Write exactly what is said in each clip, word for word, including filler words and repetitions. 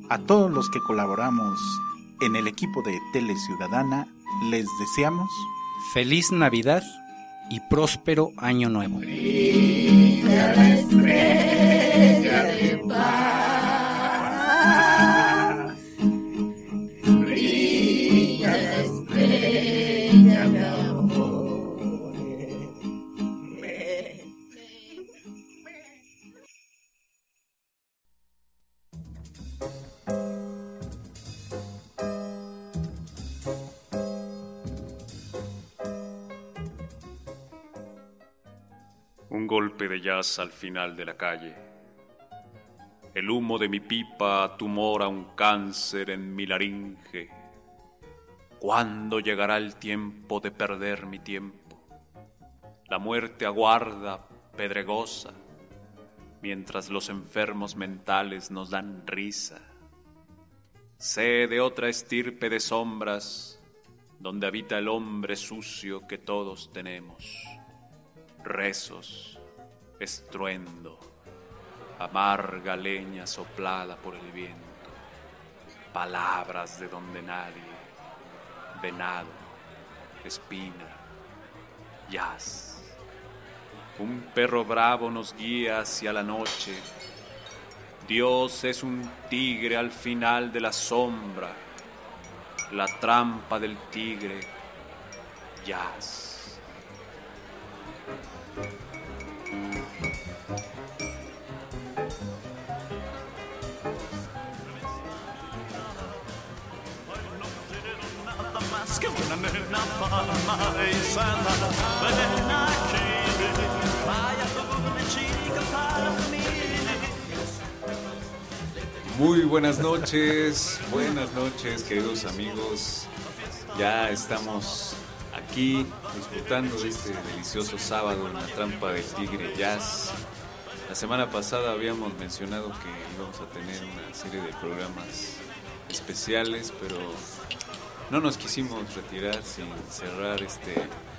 A todos los que colaboramos en el equipo de Tele Ciudadana, les deseamos feliz Navidad y próspero Año Nuevo. Brilla la estrella de paz. Brilla la estrella de amor. Me... Un golpe de jazz al final de la calle. El humo de mi pipa tumora un cáncer en mi laringe. ¿Cuándo llegará el tiempo de perder mi tiempo? La muerte aguarda, pedregosa, mientras los enfermos mentales nos dan risa. Sé de otra estirpe de sombras, donde habita el hombre sucio que todos tenemos. Rezos, estruendo, amarga leña soplada por el viento, palabras de donde nadie, venado, espina, jazz. Un perro bravo nos guía hacia la noche. Dios es un tigre al final de la sombra, la trampa del tigre, jazz. Más que una nena paisana, ven aquí, vaya doble chica para mí. Muy buenas noches, buenas noches queridos amigos. Ya estamos aquí disfrutando de este delicioso sábado en la trampa del tigre jazz. La semana pasada habíamos mencionado que íbamos a tener una serie de programas especiales, pero no nos quisimos retirar sin cerrar este,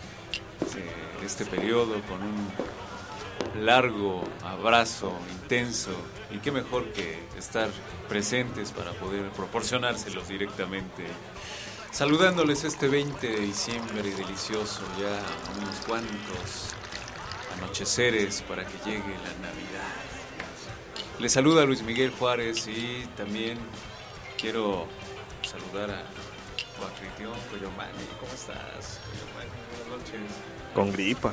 eh, este periodo con un largo abrazo intenso, y qué mejor que estar presentes para poder proporcionárselos directamente. Saludándoles este veinte de diciembre delicioso, ya unos cuantos anocheceres para que llegue la Navidad. Les saluda Luis Miguel Juárez y también quiero saludar a tu anfitrión, Coyomani. ¿Cómo estás, Coyomani? Buenas noches. Con gripa.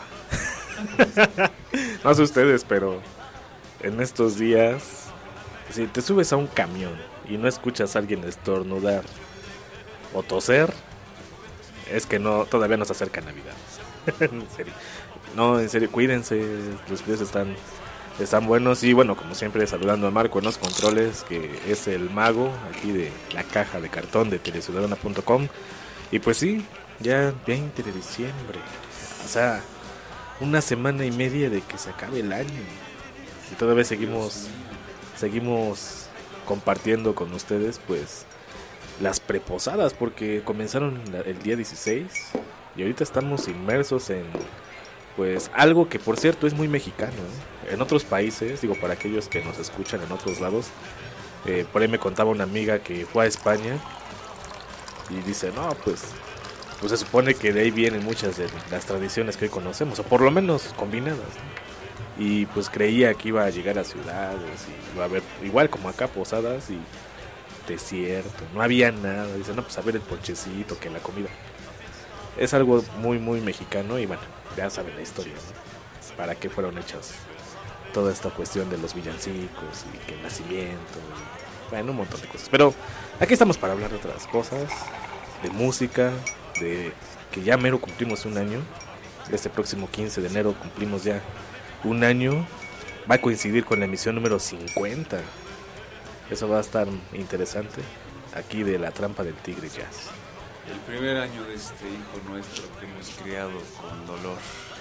No sé ustedes, pero en estos días, si te subes a un camión y no escuchas a alguien estornudar o toser, es que no, todavía no se acerca Navidad. En serio. No, en serio, cuídense, los videos están, están buenos. Y bueno, como siempre, saludando a Marco en los controles, que es el mago aquí de la caja de cartón de teleciudadana punto com. Y pues sí, ya veinte de diciembre, o sea, una semana y media de que se acabe el año, y todavía seguimos seguimos compartiendo con ustedes pues las preposadas, porque comenzaron el día dieciséis y ahorita estamos inmersos en pues algo que por cierto es muy mexicano, ¿eh? En otros países, digo, para aquellos que nos escuchan en otros lados, eh, por ahí me contaba una amiga que fue a España y dice, no, pues pues se supone que de ahí vienen muchas de las tradiciones que hoy conocemos, o por lo menos combinadas, ¿no? Y pues creía que iba a llegar a ciudades y iba a haber, igual como acá, posadas y desierto, no había nada. Dice, no, pues a ver el ponchecito, que la comida. Es algo muy, muy mexicano y bueno, ya saben la historia, ¿no? Para qué fueron hechas toda esta cuestión de los villancicos y que el nacimiento, y, bueno, un montón de cosas. Pero aquí estamos para hablar de otras cosas, de música, de que ya mero cumplimos un año. Este próximo quince de enero cumplimos ya un año. Va a coincidir con la emisión número cincuenta. Eso va a estar interesante, aquí de la trampa del tigre jazz. El primer año de este hijo nuestro que hemos criado con dolor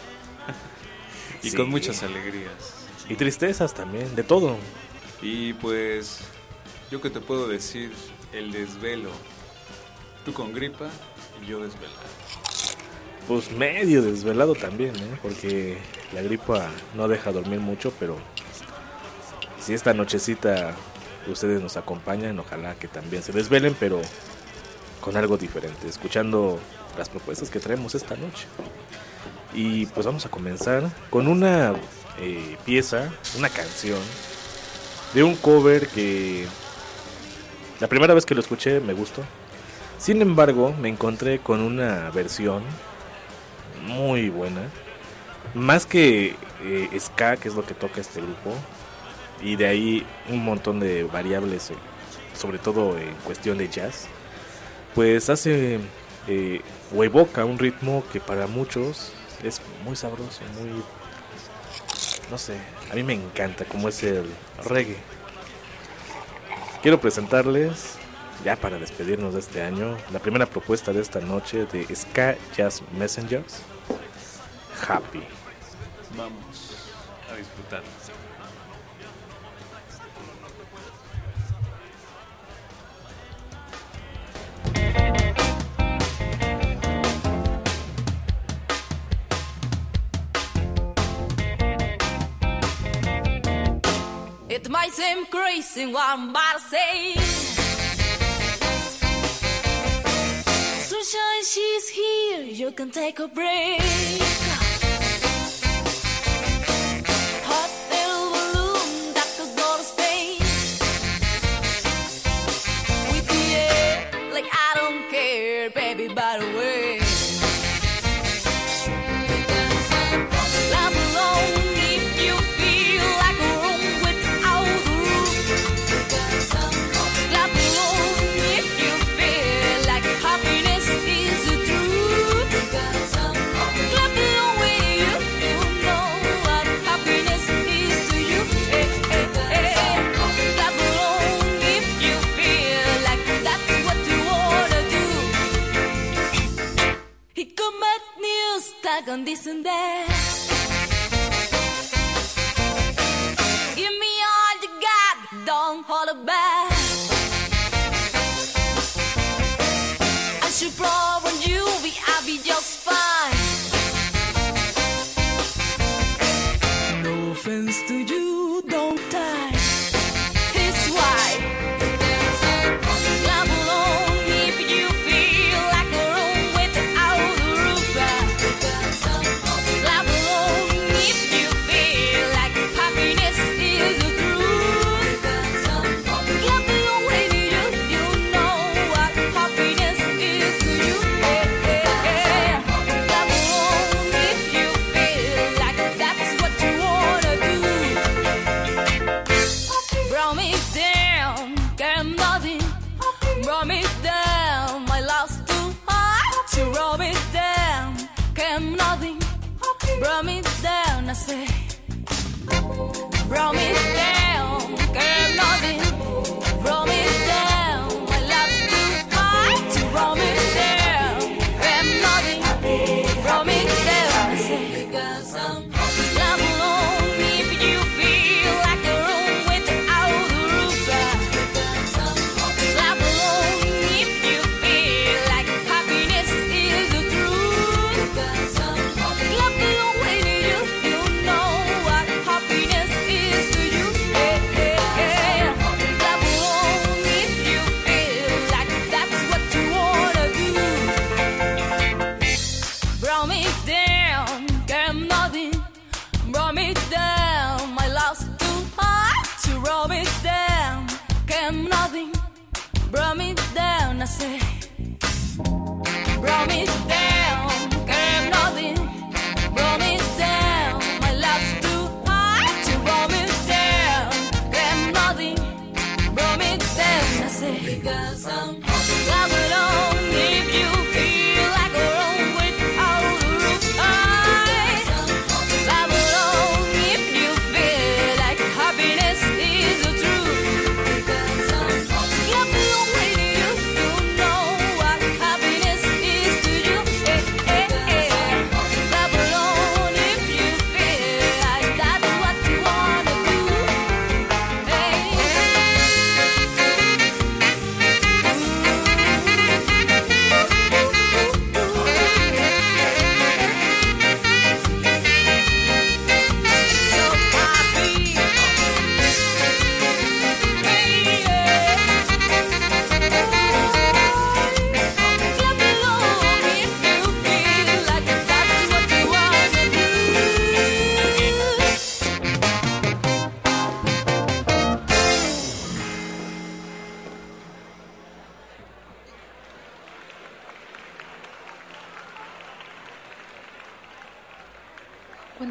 y sí, con muchas alegrías y tristezas también, de todo. Y pues yo que te puedo decir, el desvelo, tú con gripa y yo desvelado. Pues medio desvelado también, ¿eh? Porque la gripa no deja dormir mucho, pero si esta nochecita ustedes nos acompañan, ojalá que también se desvelen, pero con algo diferente, escuchando las propuestas que traemos esta noche. Y pues vamos a comenzar con una eh, pieza, una canción de un cover que la primera vez que lo escuché me gustó. Sin embargo, me encontré con una versión muy buena, más que eh, ska, que es lo que toca este grupo, y de ahí un montón de variables, eh, sobre todo en cuestión de jazz, pues hace eh, o evoca un ritmo que para muchos es muy sabroso, muy, no sé, a mí me encanta, como es el reggae. Quiero presentarles, ya para despedirnos de este año, la primera propuesta de esta noche de Ska Jazz Messengers, Happy. Vamos a disfrutar. It might seem crazy what I'm about to say. Sunshine, she's here, you can take a break. Hot air balloon that could go to space. With the air, like I don't care, baby, by the way. Clap along if you feel like a room without a roof. Clap along if you feel like happiness is the truth. Clap along with you, you know what happiness is to you. Hey, hey, hey. Clap along if you feel like that's what you wanna do. He commit news, tag on this and that. Give me all you got, don't hold it back. I should promise you, we I'll be just fine. No offense to you, don't die. It's why. Clap along if you feel like a room without a roof. Clap along if you feel like happiness is the truth. Clap along with you, you know what happiness is to you. Hey, hey, hey. Clap along if you feel like that's what you wanna do. Brought me down, get nothing. Brought me down, my love's too hard to roll me down. Came nothing, brought me down, I say. Brought me down, came nothing. Brought me down, my love's too hard to roll me down. Came nothing, brought me down, I say. Clap along if you feel like a room without a roof. Clap along if you feel like happiness is the truth. Clap along with you, you know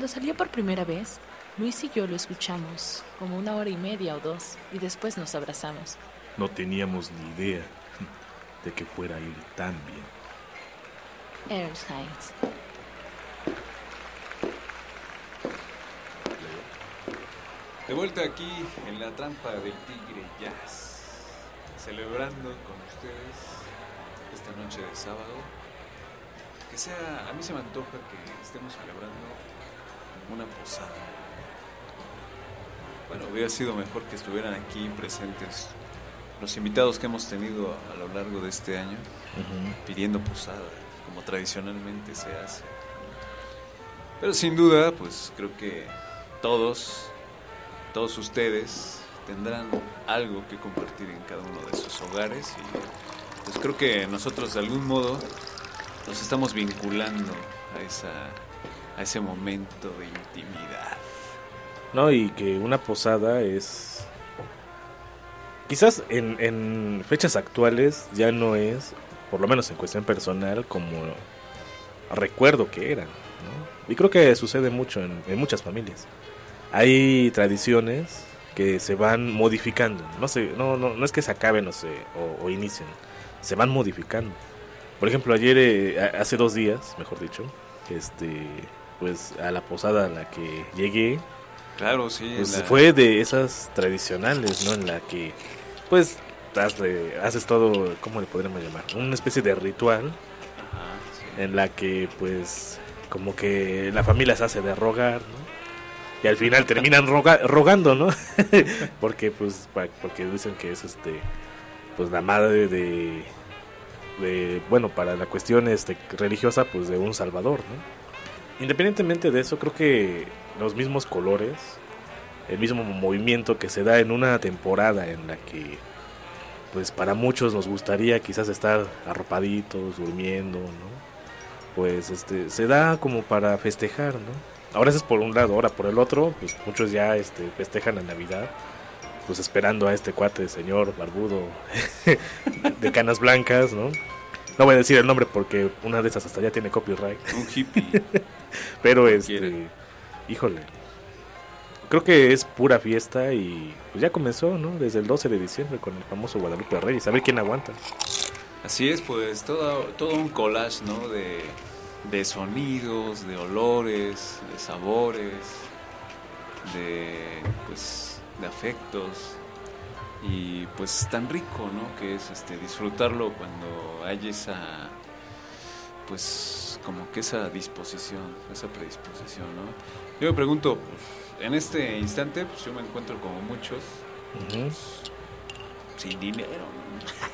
Cuando salió por primera vez, Luis y yo lo escuchamos como una hora y media o dos y después nos abrazamos. No teníamos ni idea de que fuera a ir tan bien. Ernst Heinz. De vuelta aquí en la trampa del Tigre Jazz, celebrando con ustedes esta noche de sábado. Que sea, a mí se me antoja que estemos celebrando una posada. Bueno, hubiera sido mejor que estuvieran aquí presentes los invitados que hemos tenido a lo largo de este año, uh-huh. pidiendo posada, como tradicionalmente se hace. Pero sin duda, pues creo que todos... Todos ustedes tendrán algo que compartir en cada uno de sus hogares y pues creo que nosotros de algún modo nos estamos vinculando a esa a ese momento de intimidad. No, y que una posada es... Quizás en, en fechas actuales ya no es, por lo menos en cuestión personal, como recuerdo que era, ¿no? Y creo que sucede mucho en, en muchas familias. Hay tradiciones que se van modificando, no sé, no, no, no es que se acaben o, se, o, o inicien, se van modificando. Por ejemplo, ayer, eh, hace dos días, mejor dicho, este, pues a la posada a la que llegué, claro, sí, pues la... fue de esas tradicionales, ¿no? En la que, pues, haces, haces todo, ¿cómo le podríamos llamar? Una especie de ritual. Ajá, sí. En la que, pues, como que la familia se hace de rogar, ¿no? Y al final terminan roga, rogando, ¿no? porque pues pa, porque dicen que es este pues la madre de, de bueno, para la cuestión este religiosa, pues de un salvador, ¿no? Independientemente de eso, creo que los mismos colores, el mismo movimiento que se da en una temporada en la que pues para muchos nos gustaría quizás estar arropaditos, durmiendo, ¿no? Pues este se da como para festejar, ¿no? Ahora eso es por un lado, ahora por el otro, pues muchos ya este, festejan la Navidad, pues esperando a este cuate de señor barbudo de canas blancas, ¿no? No voy a decir el nombre porque una de esas hasta ya tiene copyright. Un hippie. Pero este, quiere. Híjole, creo que es pura fiesta y pues ya comenzó, ¿no? Desde el doce de diciembre con el famoso Guadalupe Reyes, a ver quién aguanta. Así es, pues todo, todo un collage, ¿no? De... de sonidos, de olores, de sabores, de pues de afectos y pues tan rico, ¿no? Que es este disfrutarlo cuando hay esa pues como que esa disposición, esa predisposición, ¿no? Yo me pregunto, pues, en este instante pues yo me encuentro como muchos uh-huh. pues, sin dinero, ¿no?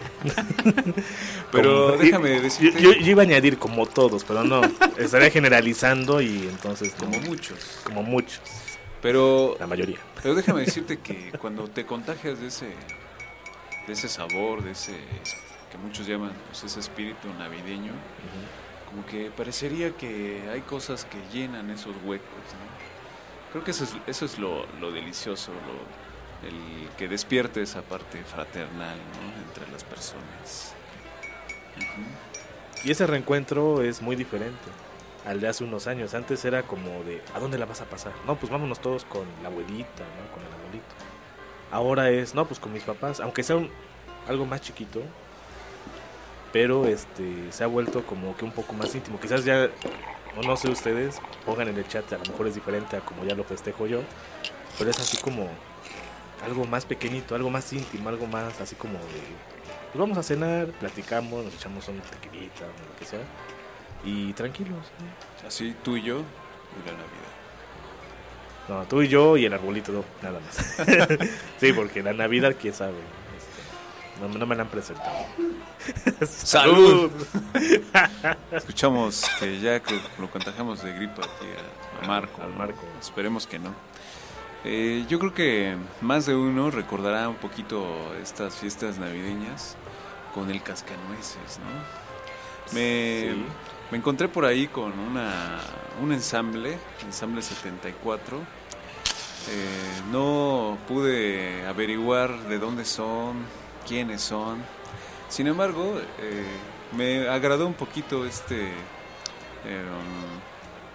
Pero como, déjame decirte, yo, yo, yo iba a añadir como todos, pero no, estaría generalizando y entonces como no, muchos, como muchos, pero la mayoría. Pero déjame decirte que cuando te contagias de ese, de ese sabor, de ese que muchos llaman pues ese espíritu navideño, uh-huh. como que parecería que hay cosas que llenan esos huecos, ¿no? Creo que eso es, eso es lo, lo delicioso, lo el que despierte esa parte fraternal, ¿no? Entre las personas. Uh-huh. Y ese reencuentro es muy diferente al de hace unos años. Antes era como de, ¿a dónde la vas a pasar? No, pues vámonos todos con la abuelita, ¿no? Con el abuelito. Ahora es, no, pues con mis papás, aunque sea un, algo más chiquito, pero este se ha vuelto como que un poco más íntimo. Quizás ya, o no sé ustedes, pongan en el chat, a lo mejor es diferente a como ya lo festejo yo, pero es así como algo más pequeñito, algo más íntimo, algo más así como de, pues vamos a cenar, platicamos, nos echamos una tequilita, lo que sea, y tranquilos, ¿no? Así tú y yo y la Navidad. No, tú y yo y el arbolito, no, nada más. Sí, porque la Navidad, quién sabe, este, no, no me la han presentado. ¡Salud! Escuchamos que ya que lo contagiamos de gripa aquí a, a Marco, al Marco. ¿No? Esperemos que no. Eh, yo creo que más de uno recordará un poquito estas fiestas navideñas con el cascanueces, ¿no? Me, sí. me encontré por ahí con una un ensamble, ensamble setenta y cuatro. Eh, no pude averiguar de dónde son, quiénes son. Sin embargo, eh, me agradó un poquito este... Eh,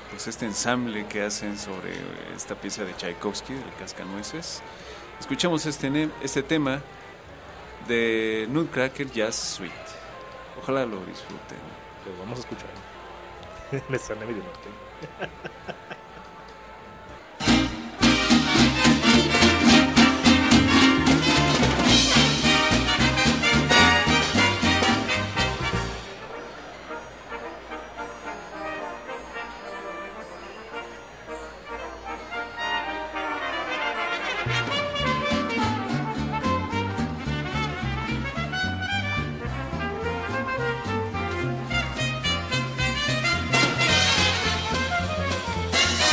pues este ensamble que hacen sobre esta pieza de Tchaikovsky, el Cascanueces. Escuchamos este, ne- este tema de Nutcracker Jazz Suite. Ojalá lo disfruten. Lo vamos a escuchar. Me suena medio norte. Thank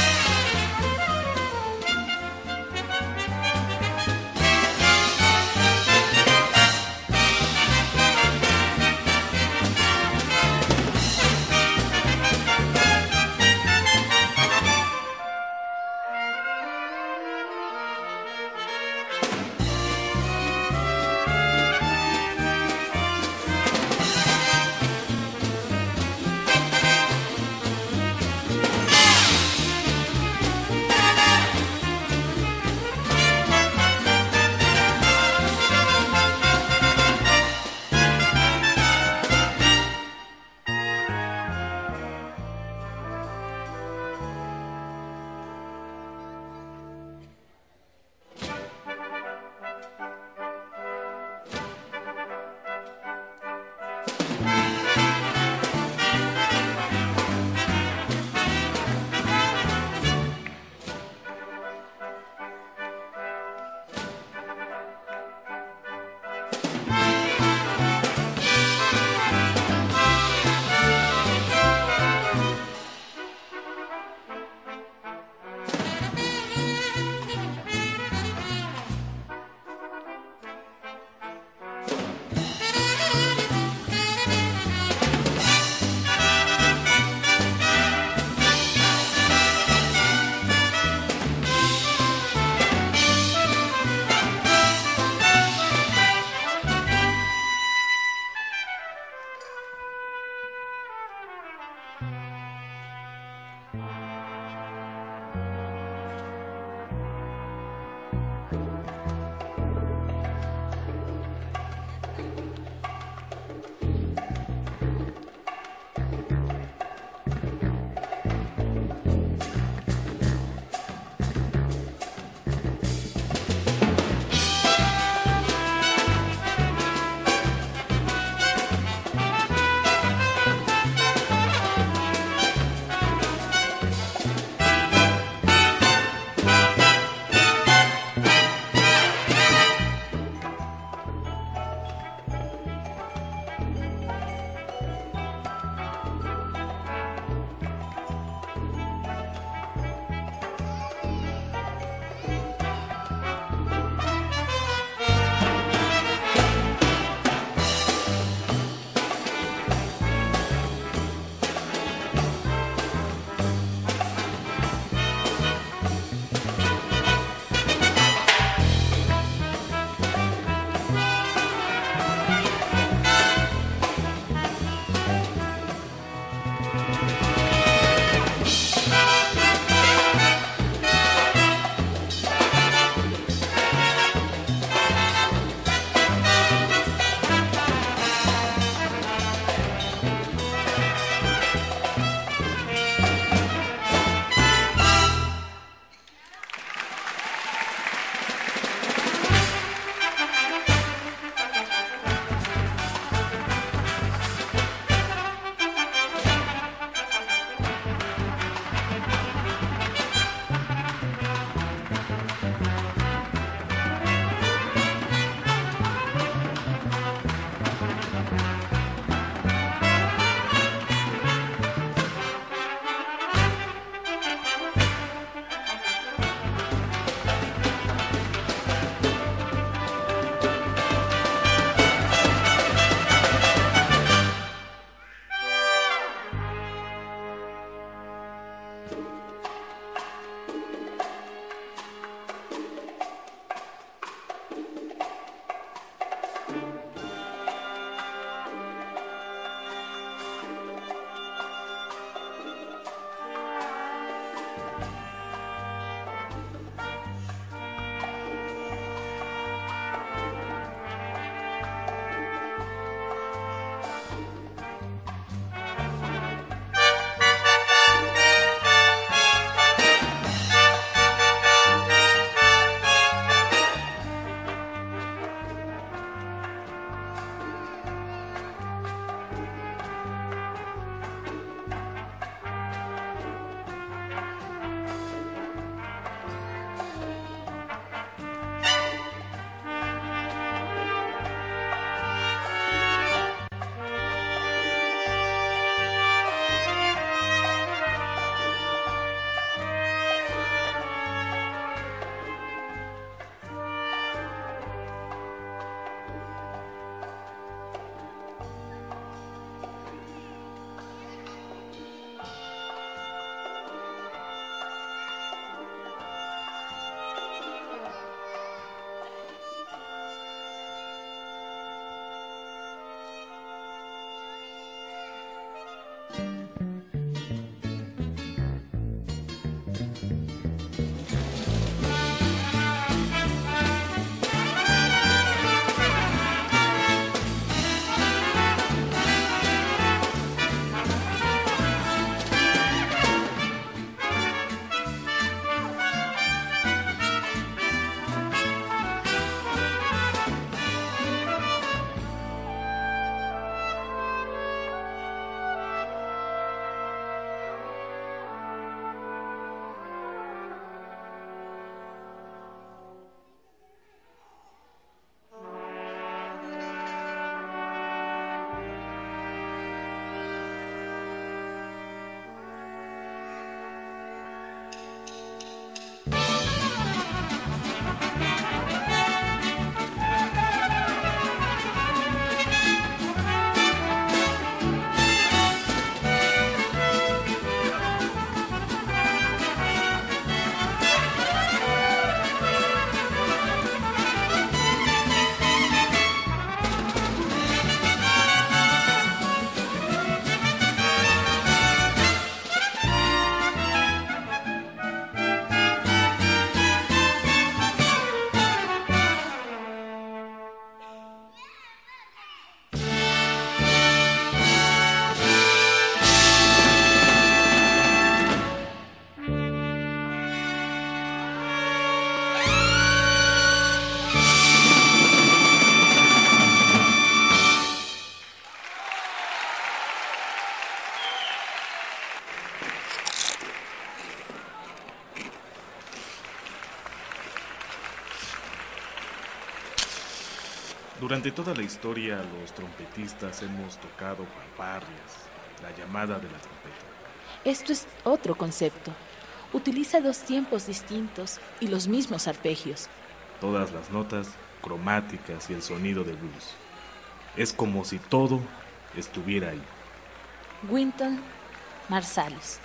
Durante toda la historia, los trompetistas hemos tocado fanfarrias, la llamada de la trompeta. Esto es otro concepto. Utiliza dos tiempos distintos y los mismos arpegios. Todas las notas cromáticas y el sonido de blues. Es como si todo estuviera ahí. Wynton Marsalis.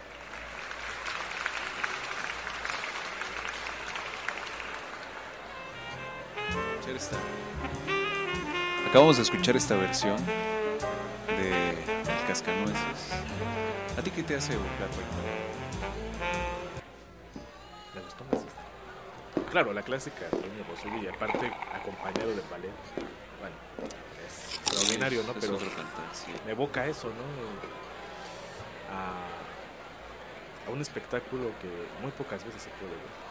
Esta. Acabamos de escuchar esta versión de El Cascanueces. ¿A ti qué te hace evocar, Me gustó más esta. Claro, la clásica Toño Rosulli, y aparte acompañado del ballet. Bueno, es extraordinario, ¿no? Es Pero otro cantar, sí. me evoca eso, ¿no? A, a un espectáculo que muy pocas veces se puede ver.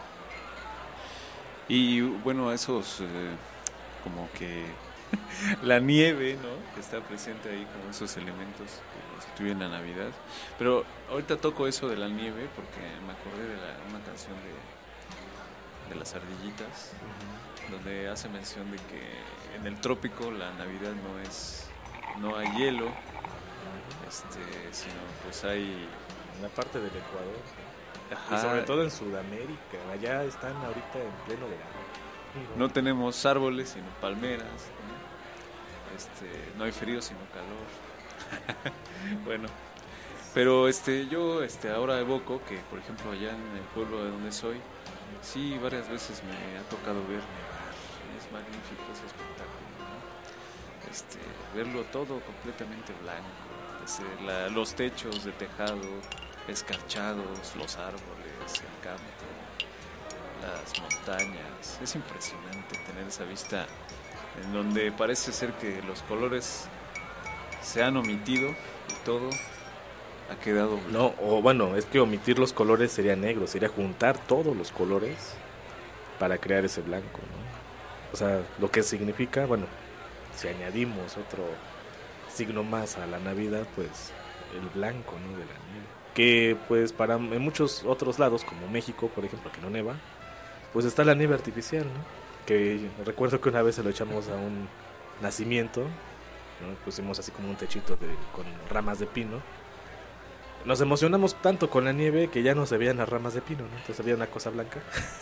Y bueno, esos, eh, como que la nieve, ¿no? Que está presente ahí, como esos elementos que constituyen la Navidad. Pero ahorita toco eso de la nieve porque me acordé de la, una canción de, de las ardillitas, uh-huh. donde hace mención de que en el trópico la Navidad no es, no hay hielo, este, sino pues hay... En la parte del Ecuador, Ajá. Y sobre todo en Sudamérica, allá están ahorita en pleno verano. No tenemos árboles, sino palmeras, ¿no? Este, no hay frío, sino calor. Bueno, pero este, yo este, ahora evoco que, por ejemplo, allá en el pueblo de donde soy, sí, varias veces me ha tocado ver nevar. Es magnífico ese espectáculo, ¿no? Este, verlo todo completamente blanco, este, la, los techos de tejado escarchados, los árboles, el campo, las montañas. Es impresionante tener esa vista en donde parece ser que los colores se han omitido y todo ha quedado blanco. No, o bueno, es que omitir los colores sería negro, sería juntar todos los colores para crear ese blanco, ¿no? O sea, lo que significa, bueno, si añadimos otro signo más a la Navidad, pues el blanco, ¿no? De la nieve. Que pues para en muchos otros lados, como México, por ejemplo, que no neva, pues está la nieve artificial, ¿no? Que recuerdo que una vez se lo echamos a un nacimiento, ¿no? Pusimos así como un techito de, con ramas de pino. Nos emocionamos tanto con la nieve que ya no se veían las ramas de pino, ¿no? Entonces había una cosa blanca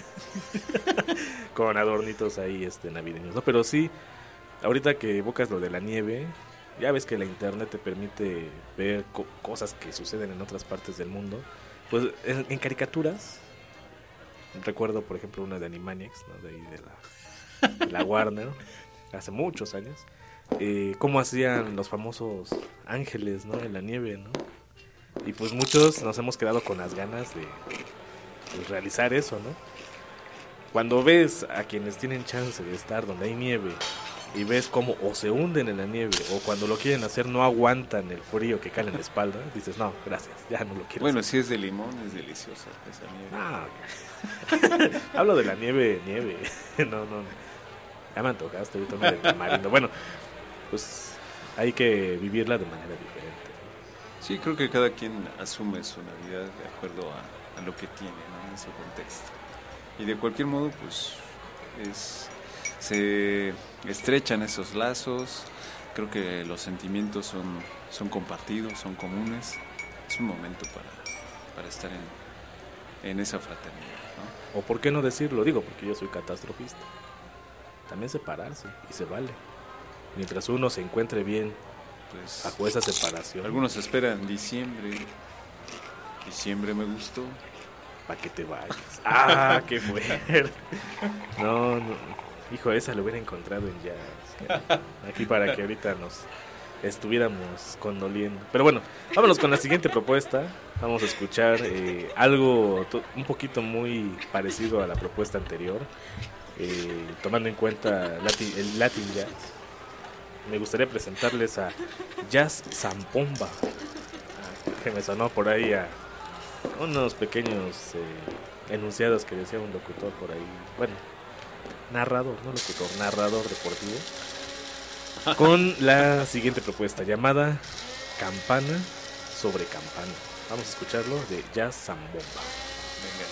con adornitos ahí este navideños, ¿no? Pero sí, ahorita que evocas lo de la nieve, ya ves que la internet te permite ver co- cosas que suceden en otras partes del mundo. Pues en, en caricaturas, recuerdo por ejemplo una de Animaniacs, ¿no? De ahí de la, de la Warner, hace muchos años, eh, cómo hacían los famosos ángeles, ¿no? En la nieve, ¿no? Y pues muchos nos hemos quedado con las ganas de, de realizar eso, ¿no? Cuando ves a quienes tienen chance de estar donde hay nieve y ves cómo o se hunden en la nieve o cuando lo quieren hacer no aguantan el frío que cae en la espalda, dices, no, gracias, ya no lo quiero Bueno, hacer. si es de limón, es deliciosa esa nieve. Ah, hablo de la nieve, nieve. No, no, ya me antojaste, ahorita me de tamarindo. Bueno, pues hay que vivirla de manera diferente. Sí, creo que cada quien asume su Navidad de acuerdo a, a lo que tiene, ¿no? En su contexto. Y de cualquier modo, pues es... se estrechan esos lazos, creo que los sentimientos son, son compartidos, son comunes, es un momento para, para estar en, en esa fraternidad, ¿no? O por qué no decirlo, digo, porque yo soy catastrofista. También separarse, y se vale. Mientras uno se encuentre bien, pues, bajo esa separación. Algunos esperan diciembre, diciembre me gustó. Para que te vayas. Ah, qué fuerte. No, no. Hijo, esa lo hubiera encontrado en jazz. Aquí para que ahorita nos estuviéramos condoliendo. Pero bueno, vámonos con la siguiente propuesta. Vamos a escuchar eh, algo to- un poquito muy parecido a la propuesta anterior. Eh, tomando en cuenta Latin, el Latin Jazz. Me gustaría presentarles a Jazz Zambomba. Que me sonó por ahí a unos pequeños eh, enunciados que decía un locutor por ahí. Bueno, narrador, no locutor, narrador deportivo. Con la siguiente propuesta llamada Campana sobre Campana. Vamos a escucharlo de Jazz Zambomba. Venga.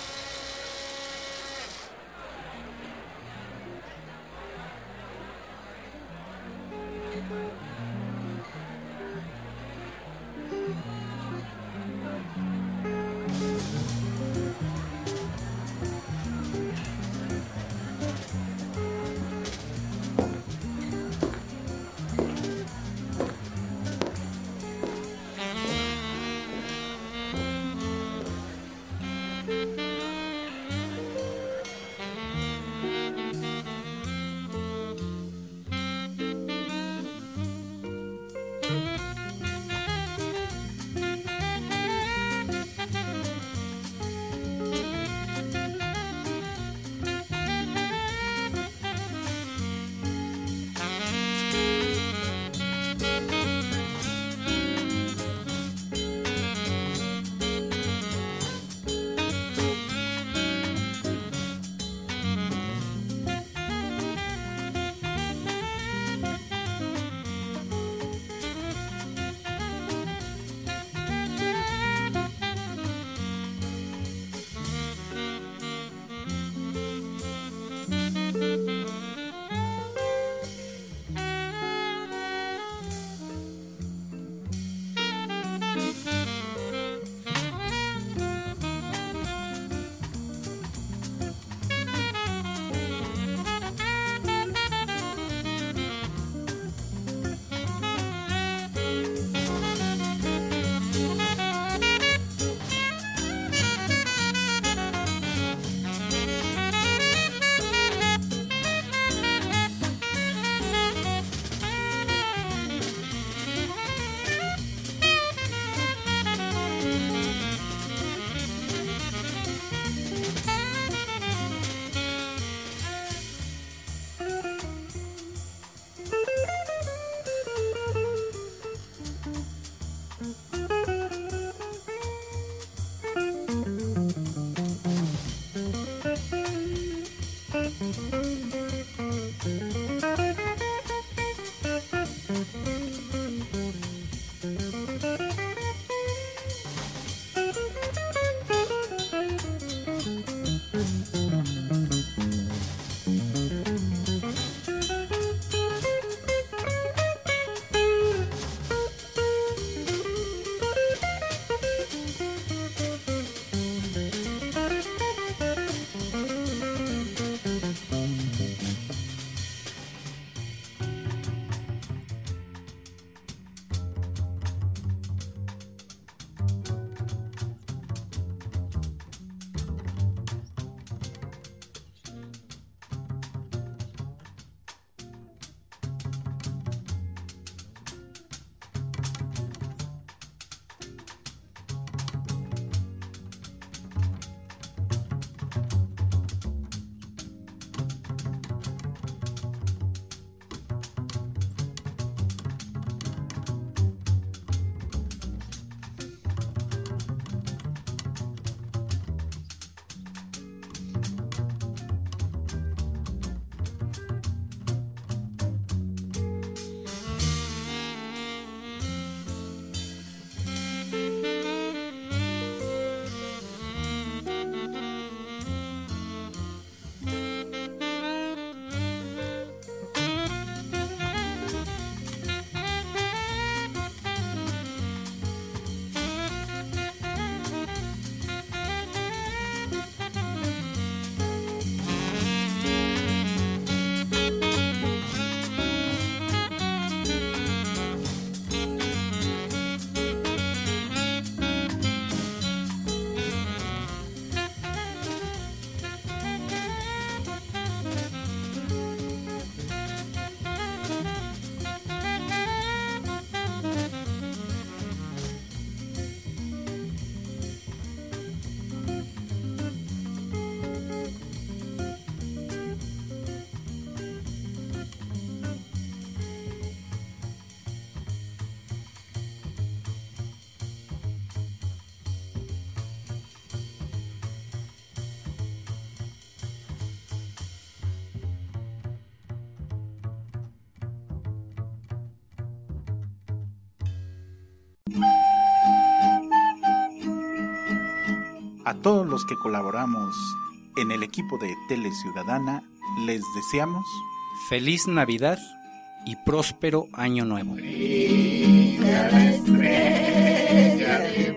A todos los que colaboramos en el equipo de Tele Ciudadana, les deseamos Feliz Navidad y próspero Año Nuevo. Brilla la estrella de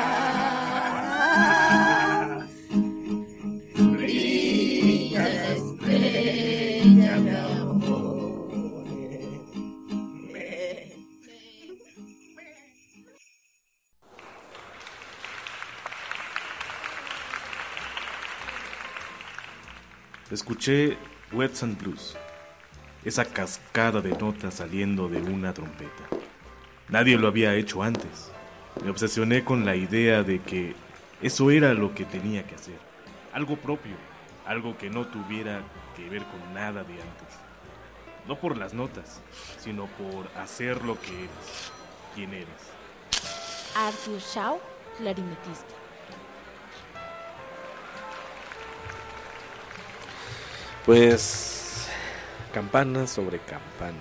paz. Brilla la estrella de amor. Escuché Wets and Blues, esa cascada de notas saliendo de una trompeta. Nadie lo había hecho antes. Me obsesioné con la idea de que eso era lo que tenía que hacer. Algo propio, algo que no tuviera que ver con nada de antes. No por las notas, sino por hacer lo que eres, quién eres. Arthur Shaw, clarinetista. Pues campana sobre campana.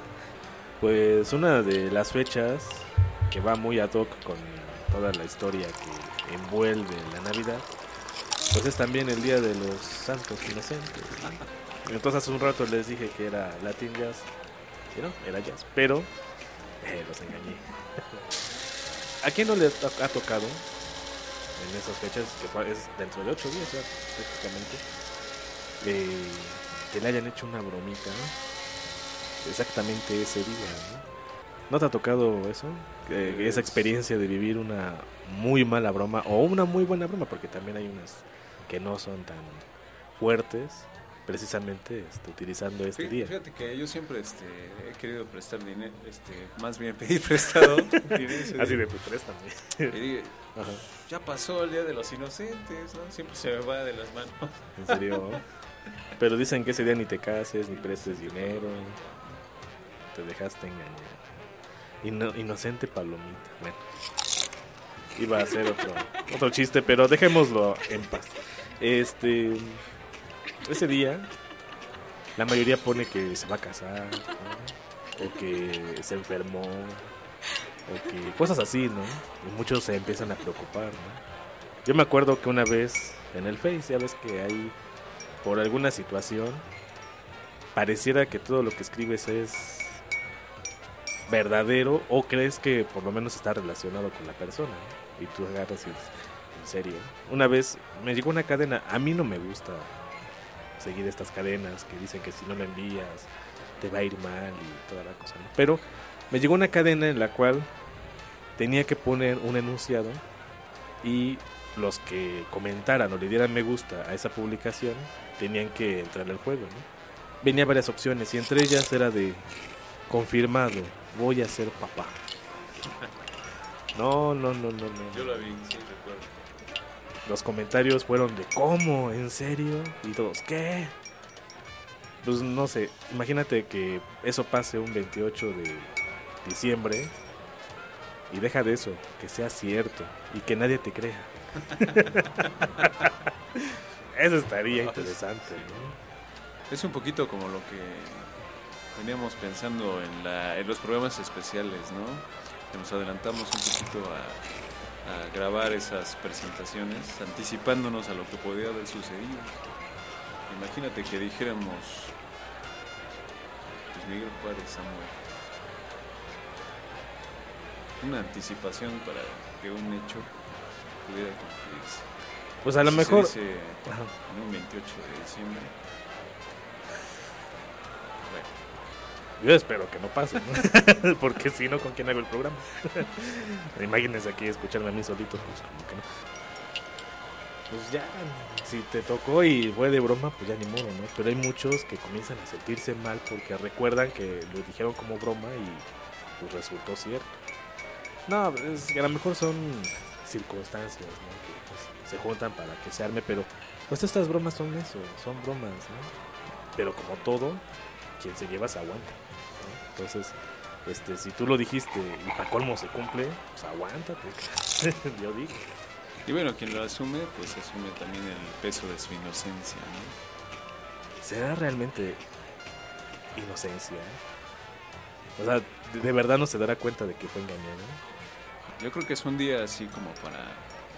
Pues una de las fechas que va muy ad hoc con toda la historia que envuelve la Navidad, pues es también el Día de los Santos Inocentes. Entonces hace un rato les dije que era Latin Jazz, y no, era jazz, pero eh, los engañé. ¿A quién no le ha tocado en esas fechas, que es dentro de ocho días ya, prácticamente, eh, que le hayan hecho una bromita, ¿no? Exactamente ese día, ¿no? ¿No te ha tocado eso? Eh, esa experiencia de vivir una muy mala broma o una muy buena broma, porque también hay unas que no son tan fuertes, precisamente este, utilizando este Fíjate, día. fíjate que yo siempre este, he querido prestar dinero, este, más bien pedir prestado. Así de pues préstame. Y dije, Ajá. ya pasó el Día de los Inocentes, ¿no? Siempre se me va de las manos. En serio. Pero dicen que ese día ni te cases, ni prestes dinero. Te dejaste engañar. Ino- inocente palomita. Bueno, iba a hacer otro, otro chiste, pero dejémoslo en paz. Este, ese día, la mayoría pone que se va a casar, ¿no? O que se enfermó, o que cosas así, ¿no? Y muchos se empiezan a preocupar, ¿no? Yo me acuerdo que una vez en el Face, ya ves que hay, por alguna situación, pareciera que todo lo que escribes es verdadero, o crees que por lo menos está relacionado con la persona, ¿no? Y tú agarras y dices, en serio. Una vez me llegó una cadena, a mí no me gusta seguir estas cadenas que dicen que si no lo envías te va a ir mal y toda la cosa, ¿no? Pero me llegó una cadena en la cual tenía que poner un enunciado y los que comentaran o le dieran me gusta a esa publicación tenían que entrar al juego, ¿no? Venía varias opciones y entre ellas era de confirmado, voy a ser papá. No, no, no, no, no. Yo la vi, sí, recuerdo. Los comentarios fueron de ¿cómo? ¿En serio? Y todos, ¿qué? Pues no sé, imagínate que eso pase un veintiocho de diciembre y deja de eso, que sea cierto y que nadie te crea. Eso estaría interesante, ¿no? Es un poquito como lo que veníamos pensando en, la, en los programas especiales, ¿no? Que nos adelantamos un poquito a, a grabar esas presentaciones, anticipándonos a lo que podía haber sucedido. Imagínate que dijéramos, pues Miguel Juárez ha muerto. Una anticipación para que un hecho pudiera cumplirse. Pues a lo Si mejor se dice Ajá. en un veintiocho de diciembre. Bueno, Yo espero que no pase, ¿no? Porque si no, ¿con quién hago el programa? Imagínense aquí escucharme a mí solito, pues como que no. Pues ya, si te tocó y fue de broma, pues ya ni modo, ¿no? Pero hay muchos que comienzan a sentirse mal porque recuerdan que lo dijeron como broma y pues resultó cierto. No, es que a lo mejor son circunstancias, ¿no? Que pues, se juntan para que se arme, pero pues estas bromas son eso, son bromas, ¿no? Pero como todo, quien se lleva se aguanta, ¿no? Entonces, este, si tú lo dijiste y para colmo se cumple, pues aguántate. Yo digo. y bueno, quien lo asume, pues asume también el peso de su inocencia, ¿no? ¿Será realmente inocencia? ¿Eh? O sea, de, de verdad no se dará cuenta de que fue engañado. Yo creo que es un día así como para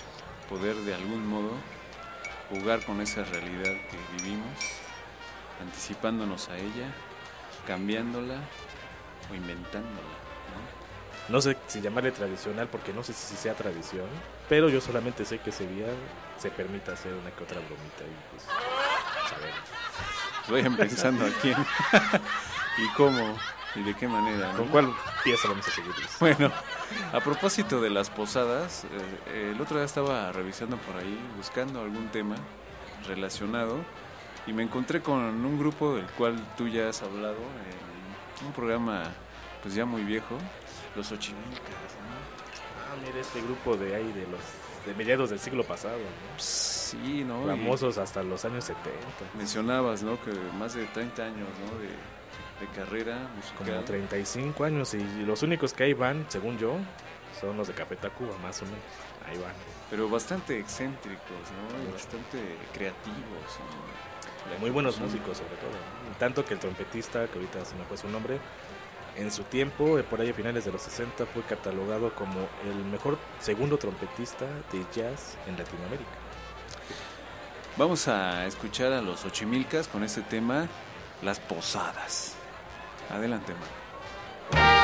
poder de algún modo jugar con esa realidad que vivimos, anticipándonos a ella, cambiándola o inventándola, ¿no? No sé si llamarle tradicional, porque no sé si sea tradición, pero yo solamente sé que ese día se permite hacer una que otra bromita y pues sabemos. Vayan pensando a quién y cómo y de qué manera, ¿no? ¿Con cuál pieza vamos a seguir? Bueno, a propósito de las posadas, eh, el otro día estaba revisando por ahí, buscando algún tema relacionado, y me encontré con un grupo del cual tú ya has hablado, en un programa pues ya muy viejo, Los Ochimilcas, ¿no? Ah, mira, este grupo de ahí de los de mediados del siglo pasado, ¿no? Sí, ¿no? Famosos hasta los años setenta. Mencionabas, ¿no? Que más de treinta años, ¿no? De, de carrera musical. Como treinta y cinco años, y los únicos que ahí van, según yo, son los de Café Tacuba, más o menos. Ahí van. Pero bastante excéntricos, ¿no? Y bastante creativos, ¿no? Muy buenos músicos, sobre todo, ¿no? Tanto que el trompetista, que ahorita se me fue su nombre, en su tiempo, por ahí a finales de los sesenta, fue catalogado como el mejor segundo trompetista de jazz en Latinoamérica. Vamos a escuchar a los Ochimilcas con este tema, Las Posadas. Adelante, man.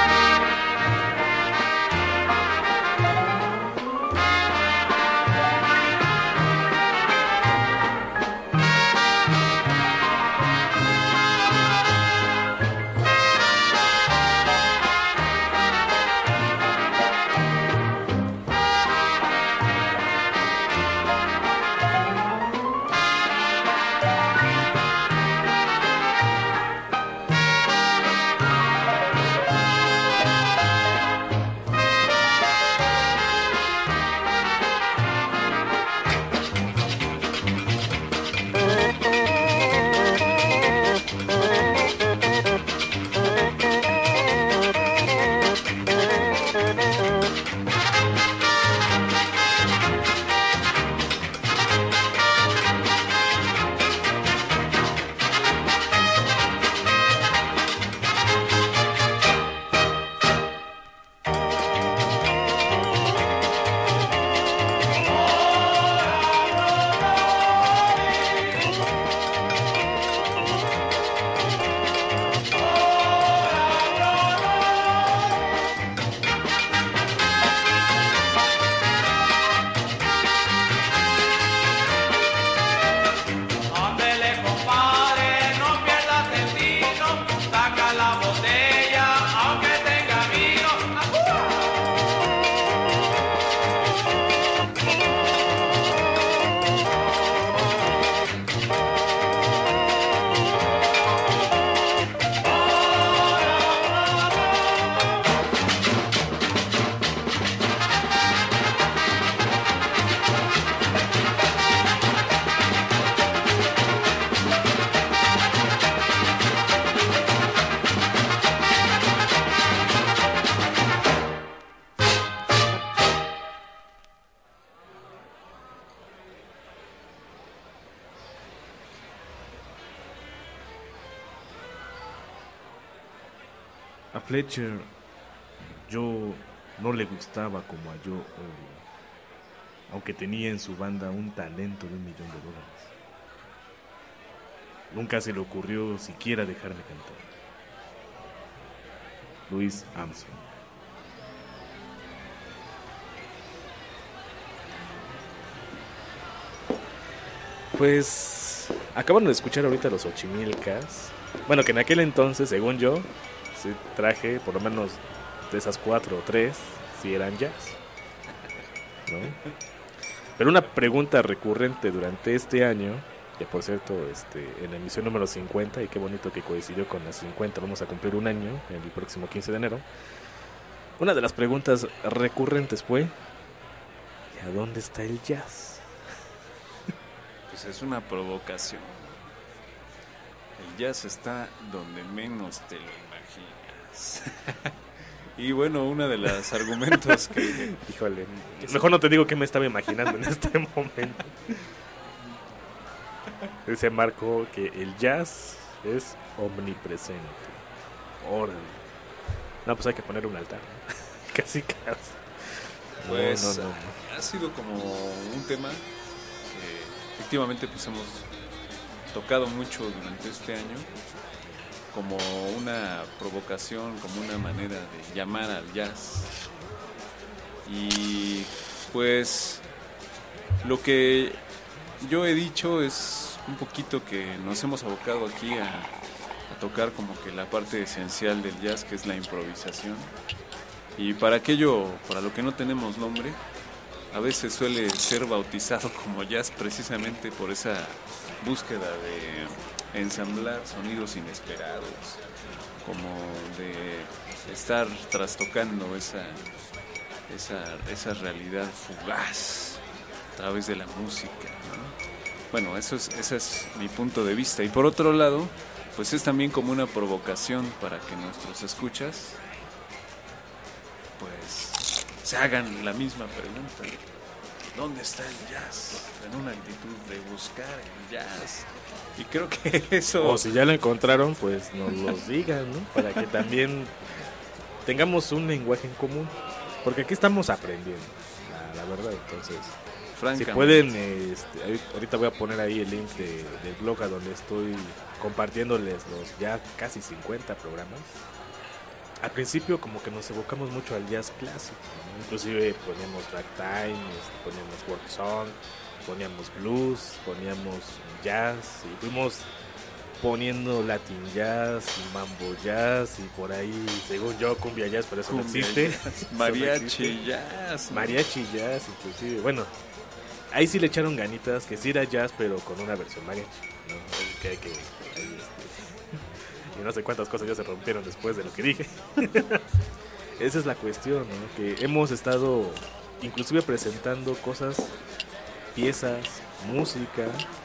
A Fletcher yo no le gustaba como a yo odio, aunque tenía en su banda un talento de un millón de dólares. Nunca se le ocurrió siquiera dejarme cantar. Louis Armstrong. Pues acaban de escuchar ahorita los Ochimilcas. Bueno, que en aquel entonces, según yo, sí traje por lo menos de esas cuatro o tres, si eran jazz, ¿no? Pero una pregunta recurrente durante este año, que por cierto, este, en la emisión número cincuenta, y qué bonito que coincidió con las cincuenta, vamos a cumplir un año el próximo quince de enero. Una de las preguntas recurrentes fue: ¿y a dónde está el jazz? Pues es una provocación. El jazz está donde menos te lo imaginas. Y bueno, uno de los argumentos que... Híjole, mejor no te digo qué me estaba imaginando en este momento. Dice Marco que el jazz es omnipresente. Órale. No, pues hay que poner un altar, ¿no? Casi casi. Pues no, no, no. ha sido como un tema que efectivamente pues hemos tocado mucho durante este año, como una provocación, como una manera de llamar al jazz. Y pues lo que yo he dicho es un poquito que nos hemos abocado aquí a, a tocar como que la parte esencial del jazz, que es la improvisación. Y para aquello, para lo que no tenemos nombre, a veces suele ser bautizado como jazz precisamente por esa búsqueda de ensamblar sonidos inesperados, como de estar trastocando esa, esa, esa realidad fugaz a través de la música, ¿no? Bueno, eso es, ese es mi punto de vista. Y por otro lado, pues es también como una provocación para que nuestros escuchas pues se hagan la misma pregunta: ¿dónde está el jazz? En una actitud de buscar el jazz. Y creo que eso... O si ya lo encontraron, pues nos lo digan, ¿no? Para que también tengamos un lenguaje en común. Porque aquí estamos aprendiendo, la, la verdad. Entonces, si francamente, pueden, este, ahorita voy a poner ahí el link de, del blog a donde estoy compartiéndoles los ya casi cincuenta programas. Al principio como que nos evocamos mucho al jazz clásico, ¿no? Inclusive poníamos ragtime, este, poníamos work song, poníamos blues, poníamos jazz y fuimos poniendo latin jazz y mambo jazz y por ahí, según yo, cumbia jazz, pero eso no cumbia existe. jazz, Eso no mariachi existe. jazz, ¿no? Mariachi jazz, inclusive. Bueno, ahí sí le echaron ganitas, que sí era jazz, pero con una versión mariachi, ¿no? Que hay que... ahí, este, y no sé cuántas cosas ya se rompieron después de lo que dije. Esa es la cuestión, ¿no? Que hemos estado inclusive presentando cosas, piezas, música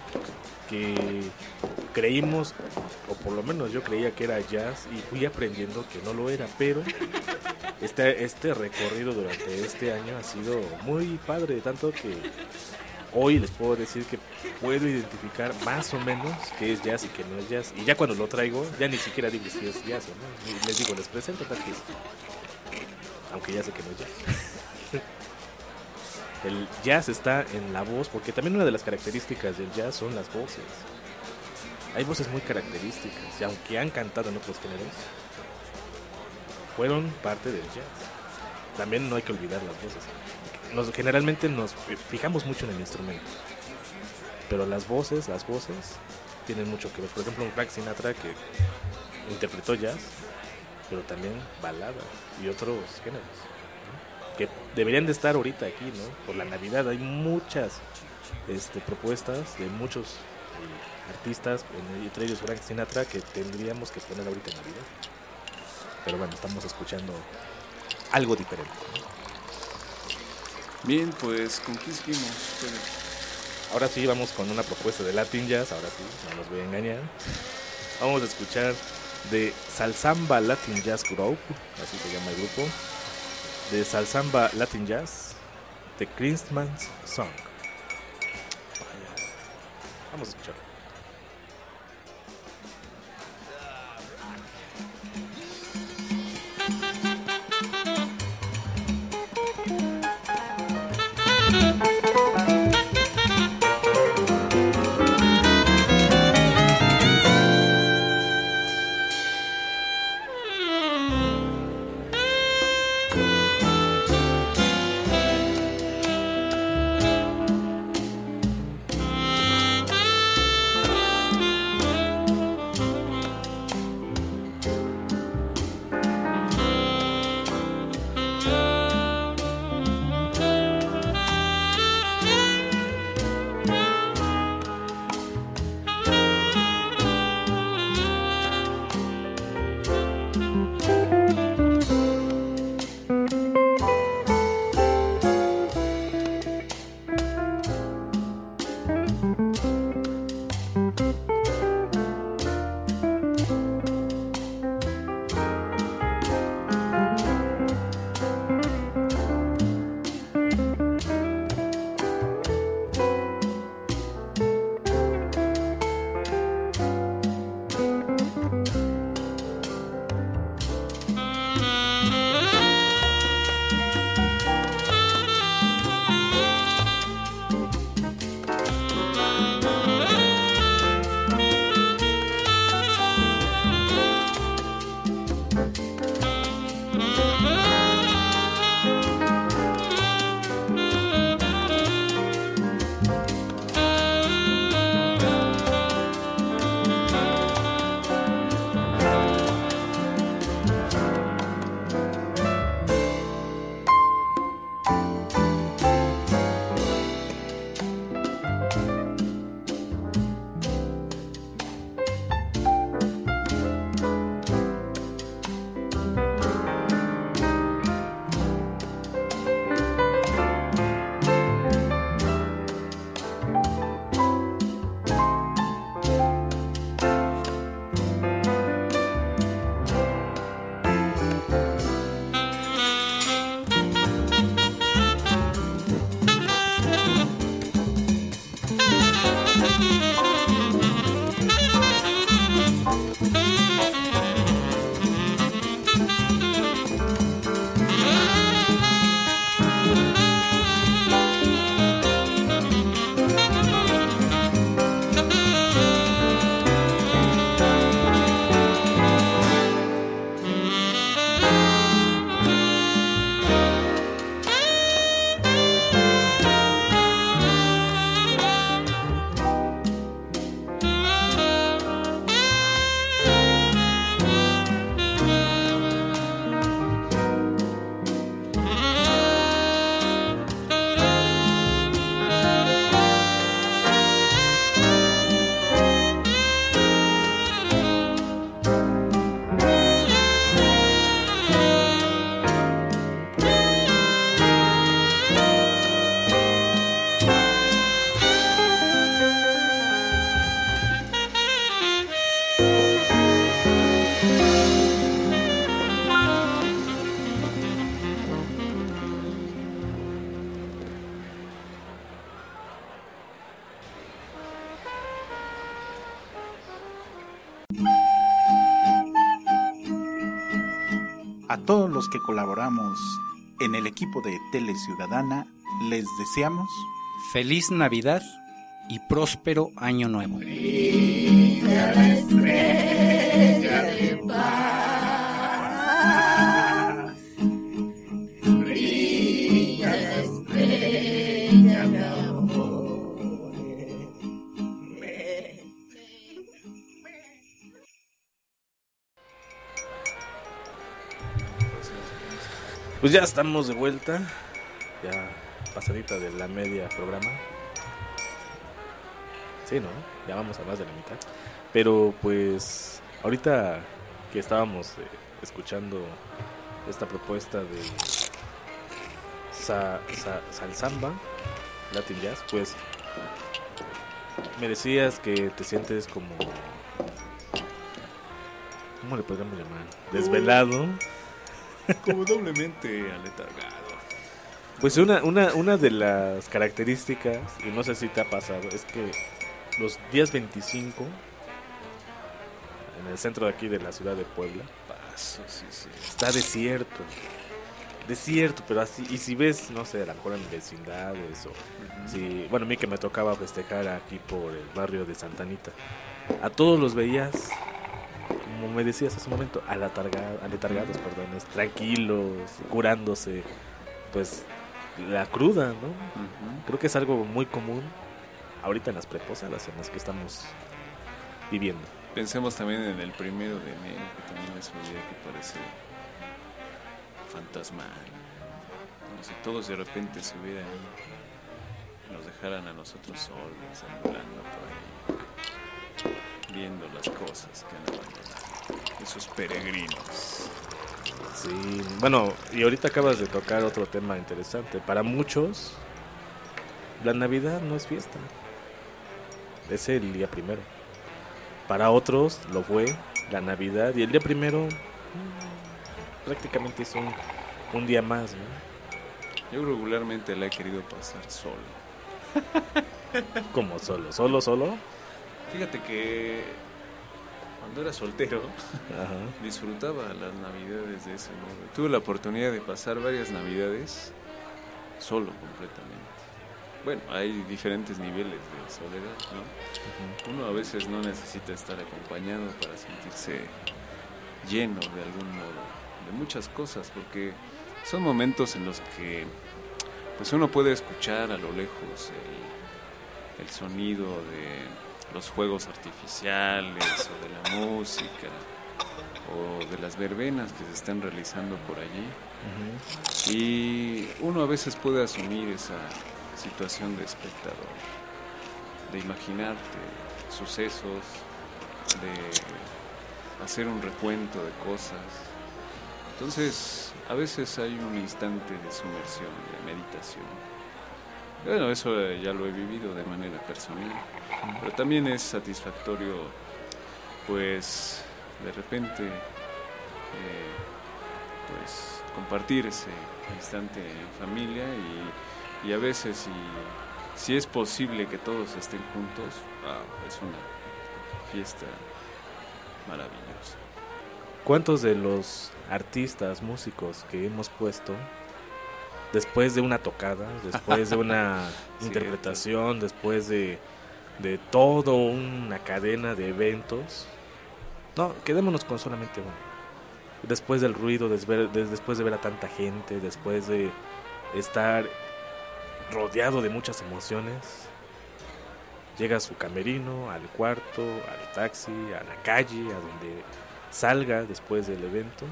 que creímos, o por lo menos yo creía que era jazz, y fui aprendiendo que no lo era, pero este, este recorrido durante este año ha sido muy padre, tanto que hoy les puedo decir que puedo identificar más o menos qué es jazz y qué no es jazz. Y ya cuando lo traigo, ya ni siquiera digo si es jazz o no. Les digo, les presento tal que es. Aunque ya sé que no es jazz. El jazz está en la voz, porque también una de las características del jazz son las voces. Hay voces muy características, y aunque han cantado en otros géneros, fueron parte del jazz. También no hay que olvidar las voces. Nos, generalmente nos fijamos mucho en el instrumento, pero las voces, las voces tienen mucho que ver. Por ejemplo, un Frank Sinatra que interpretó jazz, pero también balada y otros géneros, ¿no? Que deberían de estar ahorita aquí, ¿no? Por la Navidad hay muchas este, propuestas de muchos eh, artistas, entre ellos Frank Sinatra, que tendríamos que poner ahorita en Navidad. Pero bueno, estamos escuchando algo diferente, ¿no? Bien, pues, ¿con qué seguimos? Ahora sí vamos con una propuesta de Latin Jazz, ahora sí, no los voy a engañar. Vamos a escuchar de Salsamba Latin Jazz Group, así se llama el grupo, de Salsamba Latin Jazz, The Christmas Song. Vaya. Vamos a escucharlo. Thank A todos los que colaboramos en el equipo de Tele Ciudadana, les deseamos Feliz Navidad y próspero Año Nuevo. Brilla la estrella de paz. Brilla la estrella de amor. Me- Pues ya estamos de vuelta. Ya pasadita de la media programa. Sí, ¿no? Ya vamos a más de la mitad. Pero pues ahorita que estábamos eh, escuchando esta propuesta de sa, sa, Salsamba, Latin Jazz, pues me decías que te sientes como... ¿Cómo le podríamos llamar? Desvelado. Como doblemente aletargado. Pues una, una, una de las características, y no sé si te ha pasado, es que los días veinticinco, en el centro de aquí de la ciudad de Puebla, Paso, sí, sí. está desierto. Desierto, pero así, y si ves, no sé, a lo mejor en vecindades, o si, bueno, a mí que me tocaba festejar aquí por el barrio de Santa Anita, a todos los veías, como me decías hace un momento, aletargados, aletargados, perdón, tranquilos, curándose, pues, la cruda, ¿no? Ujú. Creo que es algo muy común ahorita en las preposadas en las que estamos viviendo. Pensemos también en el primero de enero, que también es un día que parece fantasmal. Como si todos de repente se hubieran ido y nos dejaran a nosotros solos, ambulando por ahí, viendo las cosas que han abandonado. Esos peregrinos. Sí, bueno, y ahorita acabas de tocar otro tema interesante. Para muchos, la Navidad no es fiesta, es el día primero. Para otros lo fue la Navidad y el día primero mm, prácticamente es un, un día más, ¿no? Yo regularmente la he querido pasar solo. Como solo, solo, solo. Fíjate que cuando era soltero Ajá. disfrutaba las navidades de ese modo. Tuve la oportunidad de pasar varias navidades solo completamente. Bueno, hay diferentes niveles de soledad, ¿no? Uno a veces no necesita estar acompañado para sentirse lleno de algún modo de muchas cosas, porque son momentos en los que pues uno puede escuchar a lo lejos el, el sonido de los fuegos artificiales o de la música o de las verbenas que se están realizando por allí. Uh-huh. Y uno a veces puede asumir esa situación de espectador, de imaginarte sucesos, de hacer un recuento de cosas. Entonces, a veces hay un instante de sumersión, de meditación. Bueno, eso ya lo he vivido de manera personal, pero también es satisfactorio, pues, de repente, eh, pues, compartir ese instante en familia y, y a veces, si, si es posible que todos estén juntos, wow, es una fiesta maravillosa. ¿Cuántos de los artistas, músicos que hemos puesto, después de una tocada, después de una interpretación, después de, de toda una cadena de eventos, no, quedémonos con solamente uno, después del ruido, desver, de, después de ver a tanta gente, después de estar rodeado de muchas emociones, llega a su camerino, al cuarto, al taxi, a la calle, a donde salga después del evento,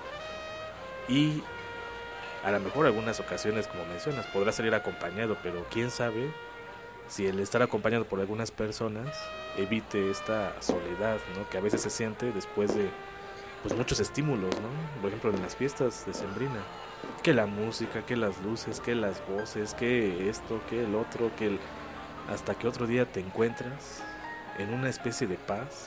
y a lo mejor algunas ocasiones, como mencionas, podrá salir acompañado, pero quién sabe si el estar acompañado por algunas personas evite esta soledad, ¿no?, que a veces se siente después de pues muchos estímulos, ¿no? Por ejemplo, en las fiestas de Sembrina, que la música, que las luces, que las voces, que esto, que el otro, que el... hasta que otro día te encuentras en una especie de paz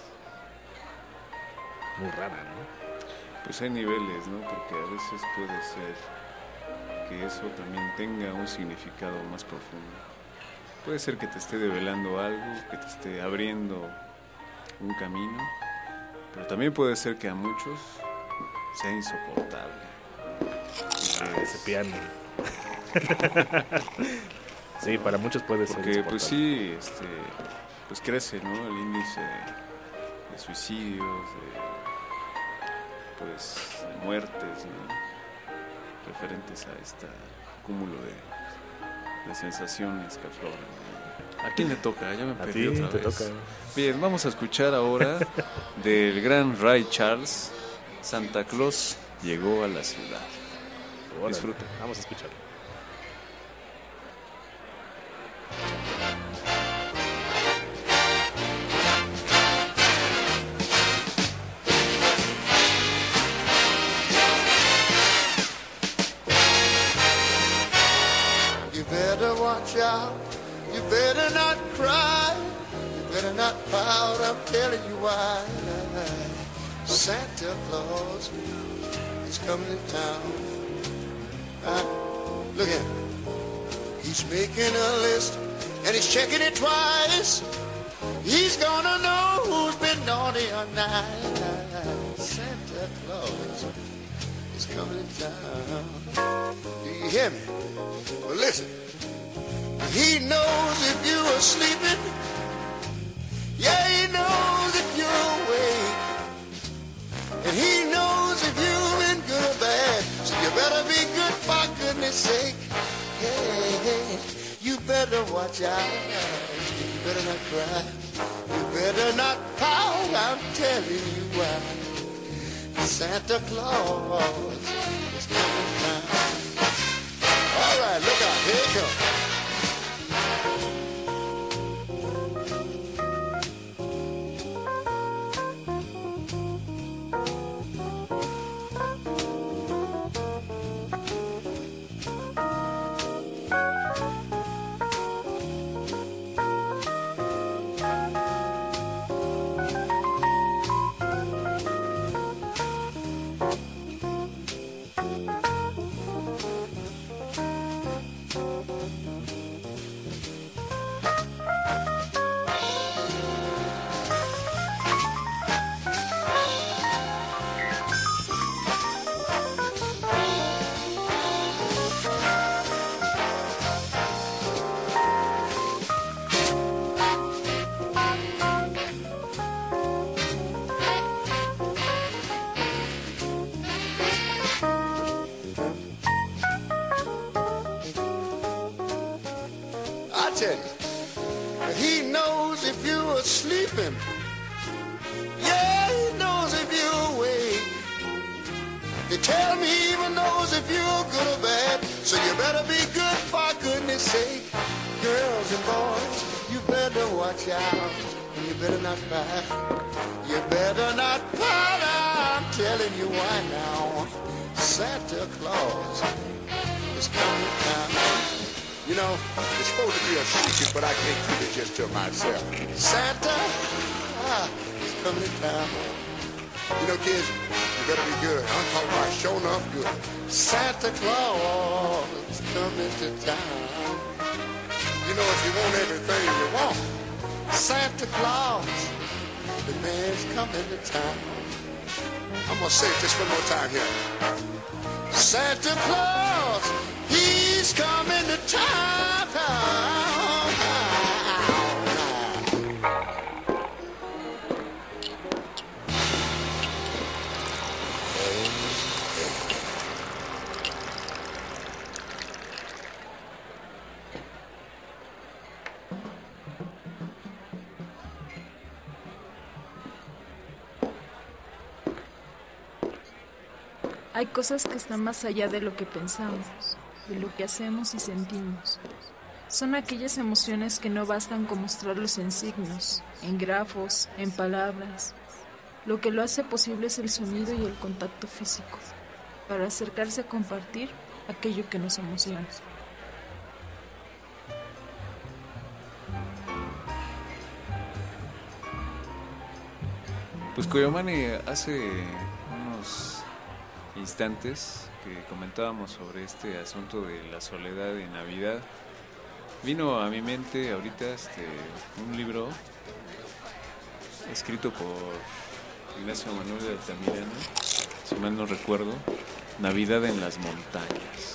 muy rara, ¿no? Pues hay niveles, ¿no? Porque a veces puede ser que eso también tenga un significado más profundo. Puede ser que te esté develando algo, que te esté abriendo un camino, pero también puede ser que a muchos sea insoportable. Ah, ese piano. Sí, para muchos puede ser Porque insoportable. pues sí, este, pues crece, ¿no? El índice de, de suicidios, de, pues, de muertes, ¿no? Referentes a este cúmulo de, de sensaciones que afloran, ¿no? ¿A quién le toca? Ya me A perdí ti otra te vez. toca. Bien, vamos a escuchar ahora del gran Ray Charles, Santa Claus llegó a la ciudad. Órale, Disfruta. Vamos a escucharlo. You better watch out. You better not cry. You better not pout. I'm telling you why. Santa Claus is coming to town. Uh, look at him. He's making a list and he's checking it twice. He's gonna know who's been naughty or nice. Santa Claus is coming to town. Do you hear me? Well, listen. He knows if you are sleeping. Yeah, he knows if you're awake. And he knows if you've been good or bad. So you better be good for goodness sake. Hey, hey, you better watch out. You better not cry. You better not pout. I'm telling you why. Santa Claus is coming down. All right, look out. Here he comes. I tell you, he knows if you are sleeping. Yeah, he knows if you're awake. They tell me he even knows if you're good or bad. So you better be good for goodness sake. Girls and boys, you better watch out. And you better not cry. You better not pout. I'm telling you why now. Santa Claus is coming down. You know, it's supposed to be a secret, but I can't keep it just to myself. Santa ah, is coming to town. You know, kids, you better be good. I'm talking about showing enough good. Santa Claus is coming to town. You know, if you want everything you want, Santa Claus, the man's coming to town. I'm gonna say it just one more time here. Santa Claus, he's coming to town. Hay cosas que están más allá de lo que pensamos, de lo que hacemos y sentimos. Son aquellas emociones que no bastan con mostrarlos en signos, en grafos, en palabras. Lo que lo hace posible es el sonido y el contacto físico, para acercarse a compartir aquello que nos emociona. Pues Coyomani, hace unos instantes que comentábamos sobre este asunto de la soledad de Navidad, vino a mi mente ahorita este un libro escrito por Ignacio Manuel de Altamirano si mal no recuerdo, Navidad en las montañas.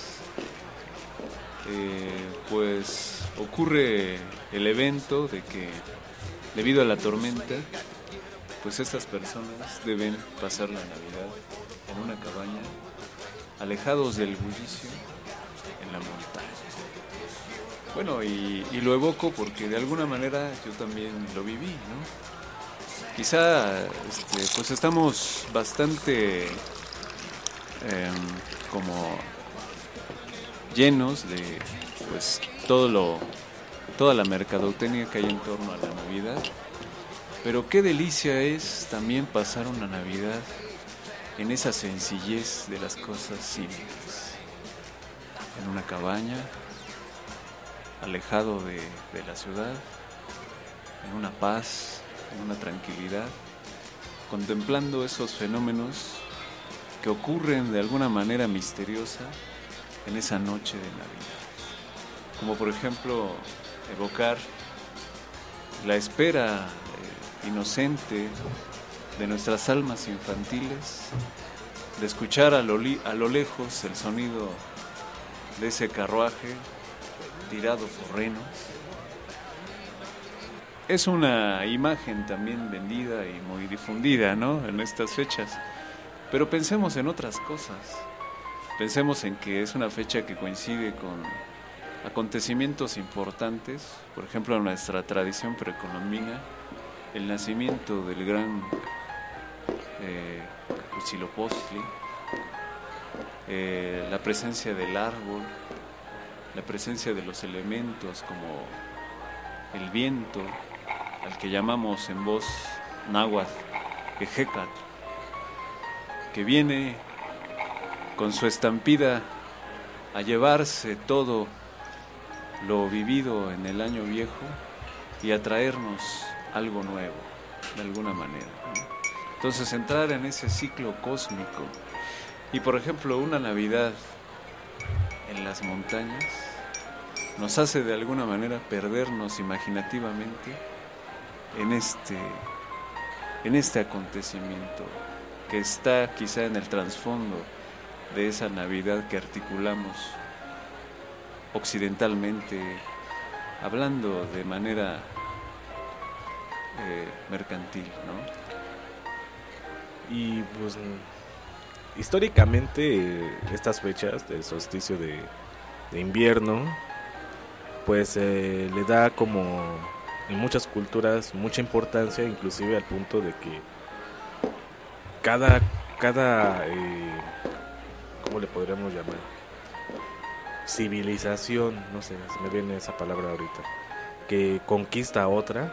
Eh, pues ocurre el evento de que debido a la tormenta, pues estas personas deben pasar la Navidad en una cabaña, alejados del bullicio, en la montaña. Bueno, y, y lo evoco porque de alguna manera yo también lo viví, ¿no? Quizá este, pues estamos bastante eh, como llenos de pues todo lo toda la mercadotecnia que hay en torno a la Navidad, pero qué delicia es también pasar una Navidad en esa sencillez de las cosas simples, en una cabaña, alejado de, de la ciudad, en una paz, en una tranquilidad, contemplando esos fenómenos que ocurren de alguna manera misteriosa en esa noche de Navidad. Como por ejemplo, evocar la espera eh, inocente de nuestras almas infantiles, de escuchar a lo, li- a lo lejos el sonido de ese carruaje tirado por renos. Es una imagen también vendida y muy difundida, ¿no?, en estas fechas. Pero pensemos en otras cosas. Pensemos en que es una fecha que coincide con acontecimientos importantes, por ejemplo, en nuestra tradición precolombina, el nacimiento del gran eh, Huitzilopochtli, eh, la presencia del árbol, la presencia de los elementos como el viento, al que llamamos en voz náhuatl Ejecatl, que viene con su estampida a llevarse todo lo vivido en el año viejo y a traernos algo nuevo, de alguna manera, ¿no? Entonces entrar en ese ciclo cósmico y, por ejemplo, una Navidad en las montañas nos hace de alguna manera perdernos imaginativamente en este, en este acontecimiento que está quizá en el trasfondo de esa Navidad que articulamos occidentalmente, hablando de manera eh, mercantil, ¿no? Y pues históricamente eh, estas fechas del solsticio de, de invierno pues eh, le da como en muchas culturas mucha importancia, inclusive al punto de que cada cada eh, ¿cómo le podríamos llamar? Civilización, no sé, se me viene esa palabra ahorita, que conquista a otra,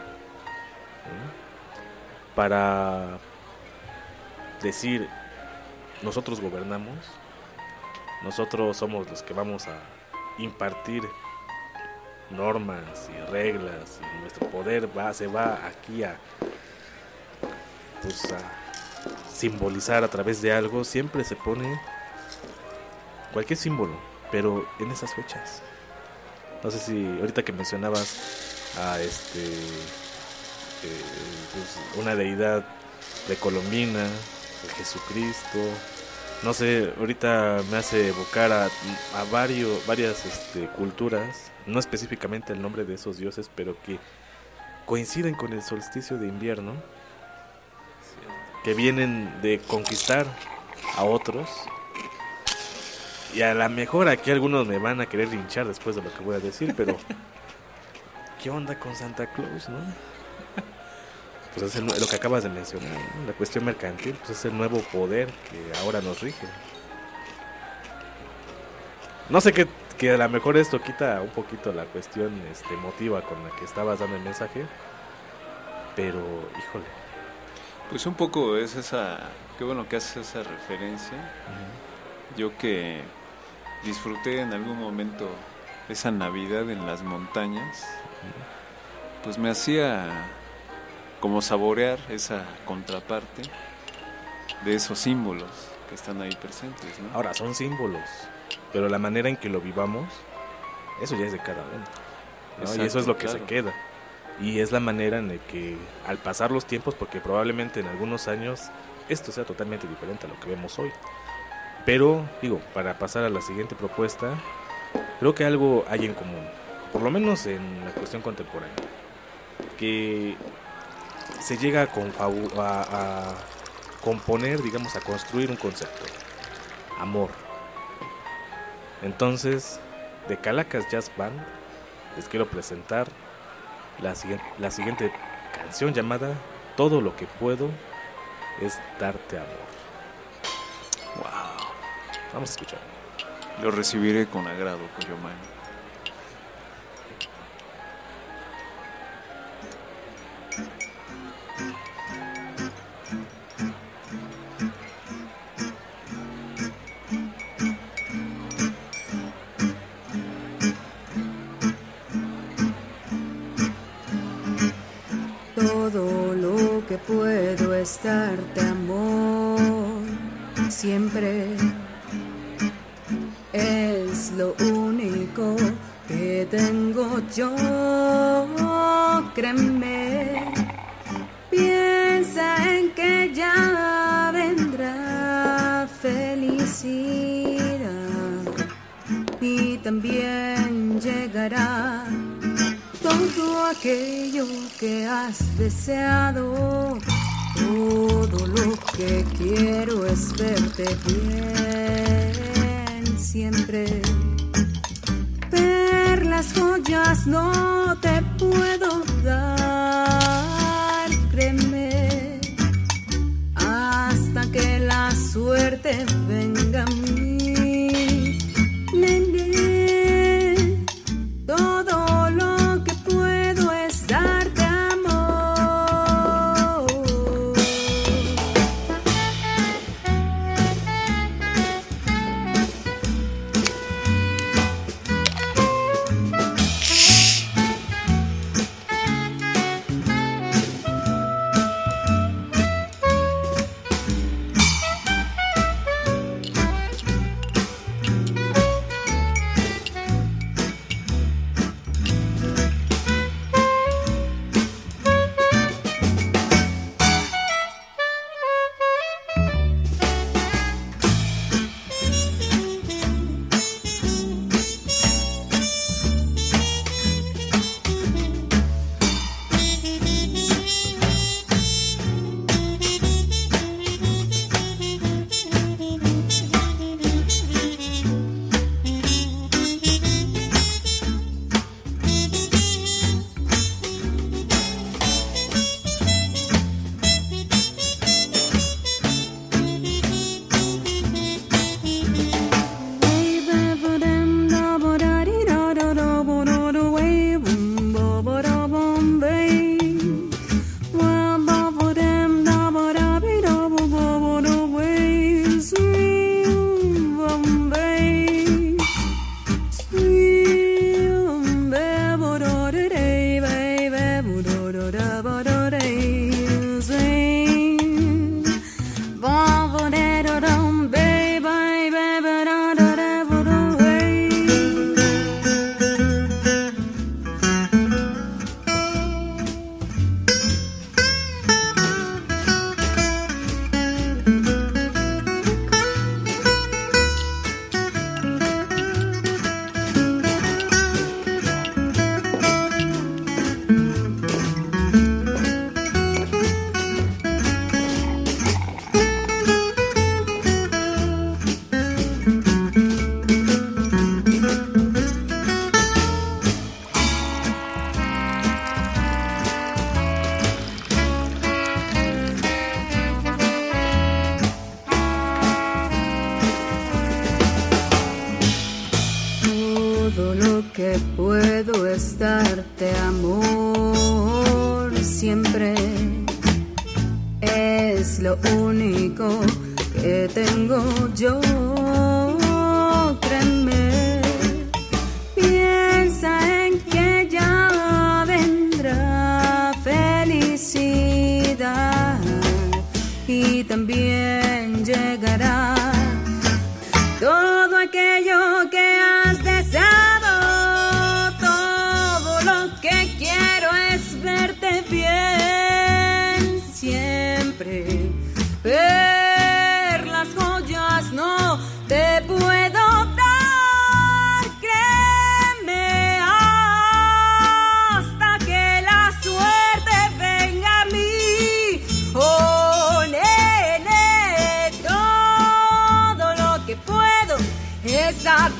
¿sí?, para decir, nosotros gobernamos, nosotros somos los que vamos a impartir normas y reglas, y nuestro poder va, se va aquí a, pues, a simbolizar a través de algo. Siempre se pone cualquier símbolo, pero en esas fechas. No sé si ahorita que mencionabas a este eh, pues una deidad precolombina, Jesucristo, no sé, ahorita me hace evocar a, a varios, varias este, culturas, no específicamente el nombre de esos dioses, pero que coinciden con el solsticio de invierno, que vienen de conquistar a otros. Y a lo mejor aquí algunos me van a querer linchar después de lo que voy a decir, pero ¿qué onda con Santa Claus, no? Pues es el, lo que acabas de mencionar, ¿no? La cuestión mercantil, pues es el nuevo poder que ahora nos rige. No sé, que, que a lo mejor esto quita un poquito la cuestión este, emotiva con la que estabas dando el mensaje, pero híjole. Pues un poco es esa, qué bueno que haces esa referencia. Uh-huh. Yo que disfruté en algún momento esa Navidad en las montañas, uh-huh, pues me hacía como saborear esa contraparte de esos símbolos que están ahí presentes, ¿no? Ahora, son símbolos, pero la manera en que lo vivamos, eso ya es de cada uno, ¿no? Exacto, y eso es lo que claro. se queda. Y es la manera en la que al pasar los tiempos, porque probablemente en algunos años esto sea totalmente diferente a lo que vemos hoy. Pero, digo, para pasar a la siguiente propuesta, creo que algo hay en común, por lo menos en la cuestión contemporánea, que se llega a, confabu- a, a componer, digamos, a construir un concepto: amor. Entonces, de Calacas Jazz Band les quiero presentar la siguiente, la siguiente canción llamada Todo lo que puedo es darte amor. Wow. Vamos a escuchar. Lo recibiré con agrado, Coyoman. Todo lo que puedo es darte amor, siempre es lo único que tengo yo, créeme, piensa en que ya vendrá felicidad y también llegará todo aquello que has deseado. Todo lo que quiero es verte bien siempre. Perlas, joyas no te puedo dar, créeme, hasta que la suerte venga a mí. Nene, todo lo que puedo es darte amor. Todo lo que puedo es darte amor, siempre es lo único que tengo yo, créeme, piensa en que ya vendrá felicidad y también llegará todo aquello que has deseado. Todo lo que quiero es verte bien siempre. Eh,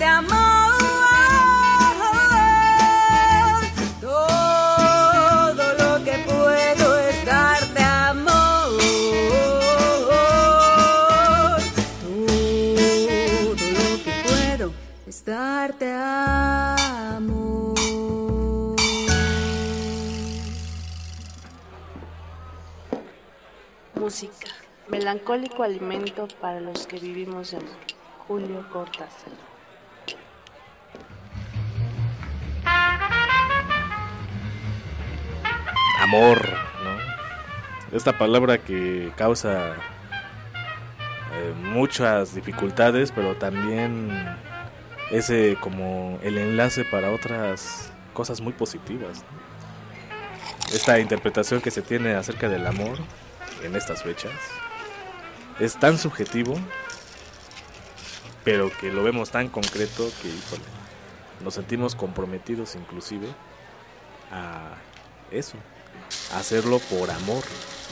darte amor. Todo lo que puedo es darte amor. Todo lo que puedo es darte amor. Música, melancólico alimento para los que vivimos de amor. Julio Cortázar. Amor, ¿no? Esta palabra que causa eh, muchas dificultades, pero también es eh, como el enlace para otras cosas muy positivas, ¿no? Esta interpretación que se tiene acerca del amor en estas fechas es tan subjetivo, pero que lo vemos tan concreto que, híjole, nos sentimos comprometidos inclusive a eso, a hacerlo por amor.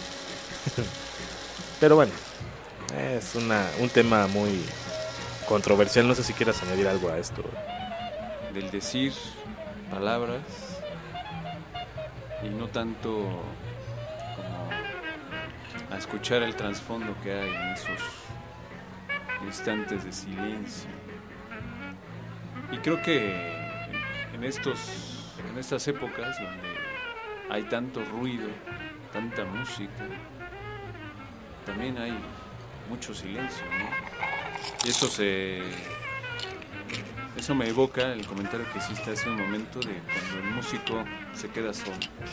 Pero bueno, es una, un tema muy controversial. No sé si quieras añadir algo a esto. Del decir palabras y no tanto como a escuchar el trasfondo que hay en esos instantes de silencio. Y creo que en estos en estas épocas donde hay tanto ruido, tanta música, también hay mucho silencio, ¿no? Y eso se eso me evoca el comentario que hiciste hace un momento de cuando el músico se queda solo.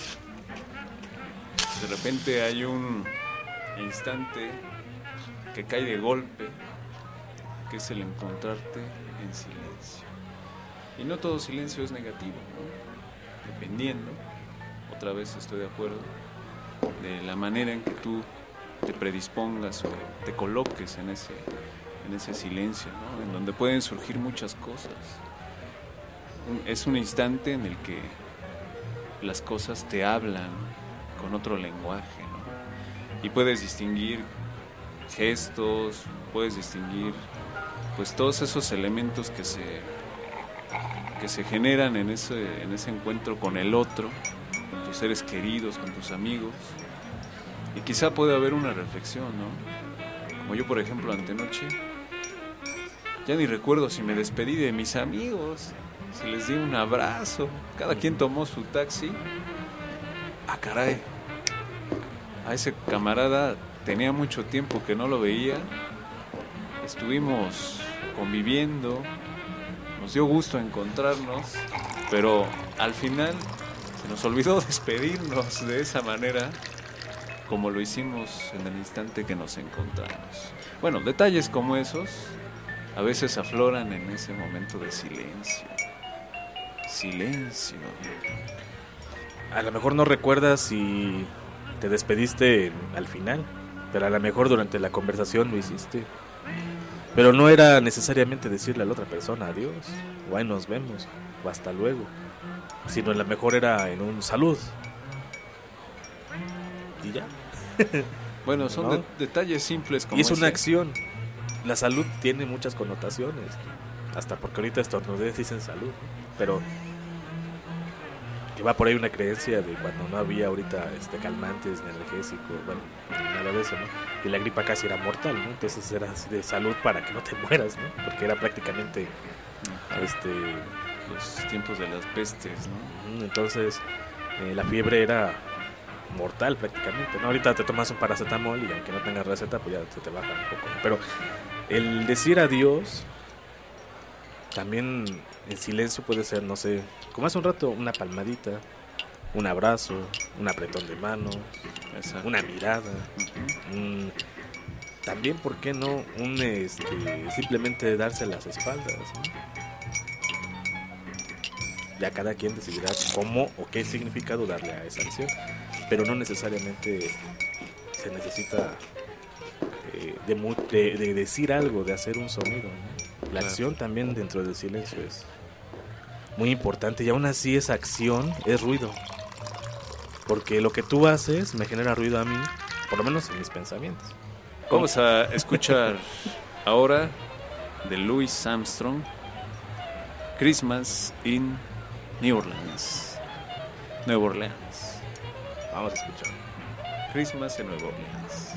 De repente hay un instante que cae de golpe, que es el encontrarte en silencio. Y no todo silencio es negativo, ¿no? Dependiendo, otra vez estoy de acuerdo, de la manera en que tú te predispongas o te coloques en ese, en ese silencio, ¿no? En donde pueden surgir muchas cosas. Un, es un instante en el que las cosas te hablan con otro lenguaje, ¿no? Y puedes distinguir gestos, puedes distinguir pues todos esos elementos que se que se generan en ese en ese encuentro con el otro, con tus seres queridos, con tus amigos. Y quizá puede haber una reflexión, ¿no? Como yo, por ejemplo, antenoche ya ni recuerdo si me despedí de mis amigos, si les di un abrazo, cada quien tomó su taxi. Ah, caray, a ese camarada tenía mucho tiempo que no lo veía, estuvimos conviviendo, nos dio gusto encontrarnos, pero al final se nos olvidó despedirnos de esa manera como lo hicimos en el instante que nos encontramos. Bueno, detalles como esos a veces afloran en ese momento de silencio. Silencio. A lo mejor no recuerdas si te despediste al final, pero a lo mejor durante la conversación lo hiciste. Pero no era necesariamente decirle a la otra persona adiós, o ahí nos vemos, o hasta luego, sino a lo mejor era en un salud. Y ya. Bueno, son ¿no? de, detalles simples como y es ese. Una acción. La salud tiene muchas connotaciones, hasta porque ahorita estornudé dicen salud, pero que va por ahí una creencia de cuando no había ahorita este calmantes ni analgésicos, bueno, nada de eso, ¿no? Y la gripa casi era mortal, ¿no? Entonces era así de salud para que no te mueras, ¿no? Porque era prácticamente este los tiempos de las pestes, ¿no? Entonces eh, la fiebre era mortal prácticamente, ¿no? Ahorita te tomas un paracetamol y aunque no tengas receta, pues ya se te baja un poco, ¿no? Pero el decir adiós también en silencio puede ser, no sé, como hace un rato, una palmadita, un abrazo, un apretón de mano, exacto, una mirada, uh-huh. un, también, ¿por qué no? Un este, simplemente darse las espaldas, ¿no? Ya cada quien decidirá cómo o qué significado darle a esa acción, pero no necesariamente se necesita eh, de, de, de decir algo, de hacer un sonido, ¿no? La claro. acción también dentro del silencio es muy importante, y aún así esa acción es ruido, porque lo que tú haces me genera ruido a mí, por lo menos en mis pensamientos. Vamos a escuchar ahora de Louis Armstrong Christmas in New Orleans. Nueva Orleans. Vamos a escuchar. Christmas en Nueva Orleans.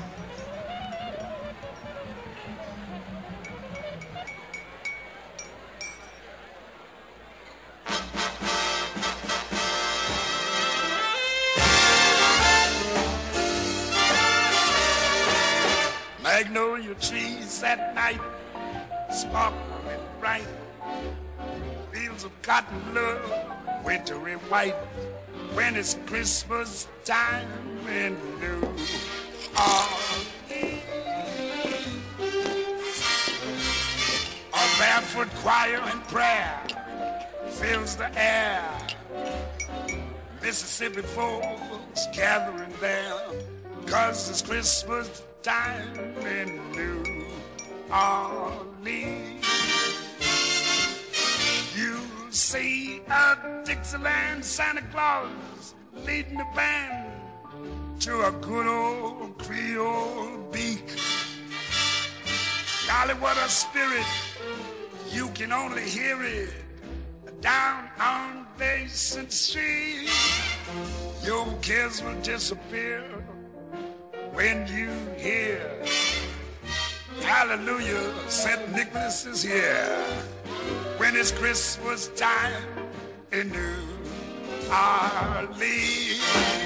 Magnolia trees at night, sparkling bright. Fields of cotton love, wintry white. When it's Christmas time in New Orleans, a barefoot choir and prayer fills the air. Mississippi folks gathering there, 'cause it's Christmas time in New Orleans. You see a Dixieland Santa Claus leading the band to a good old Creole beat. Golly, what a spirit, you can only hear it down on Basin Street. Your cares will disappear when you hear hallelujah, Saint Nicholas is here. When it's Christmas time in New Orleans.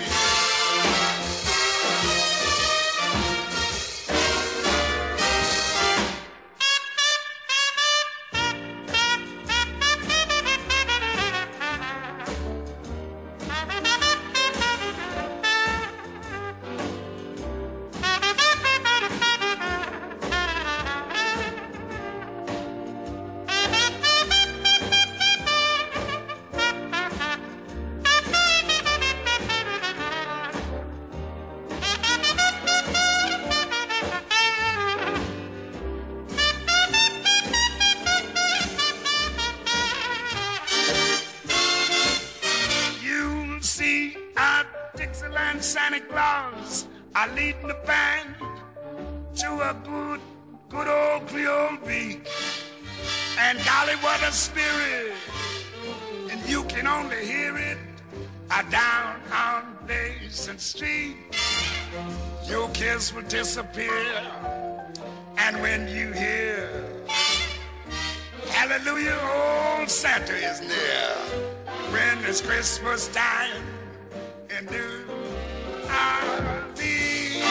Santa Claus are leading the band to a good, good old Creole beat. And golly, what a spirit, and you can only hear it uh, down on Basin Street. Your kiss will disappear, and when you hear hallelujah, old Santa is near. When it's Christmas time in New Orleans.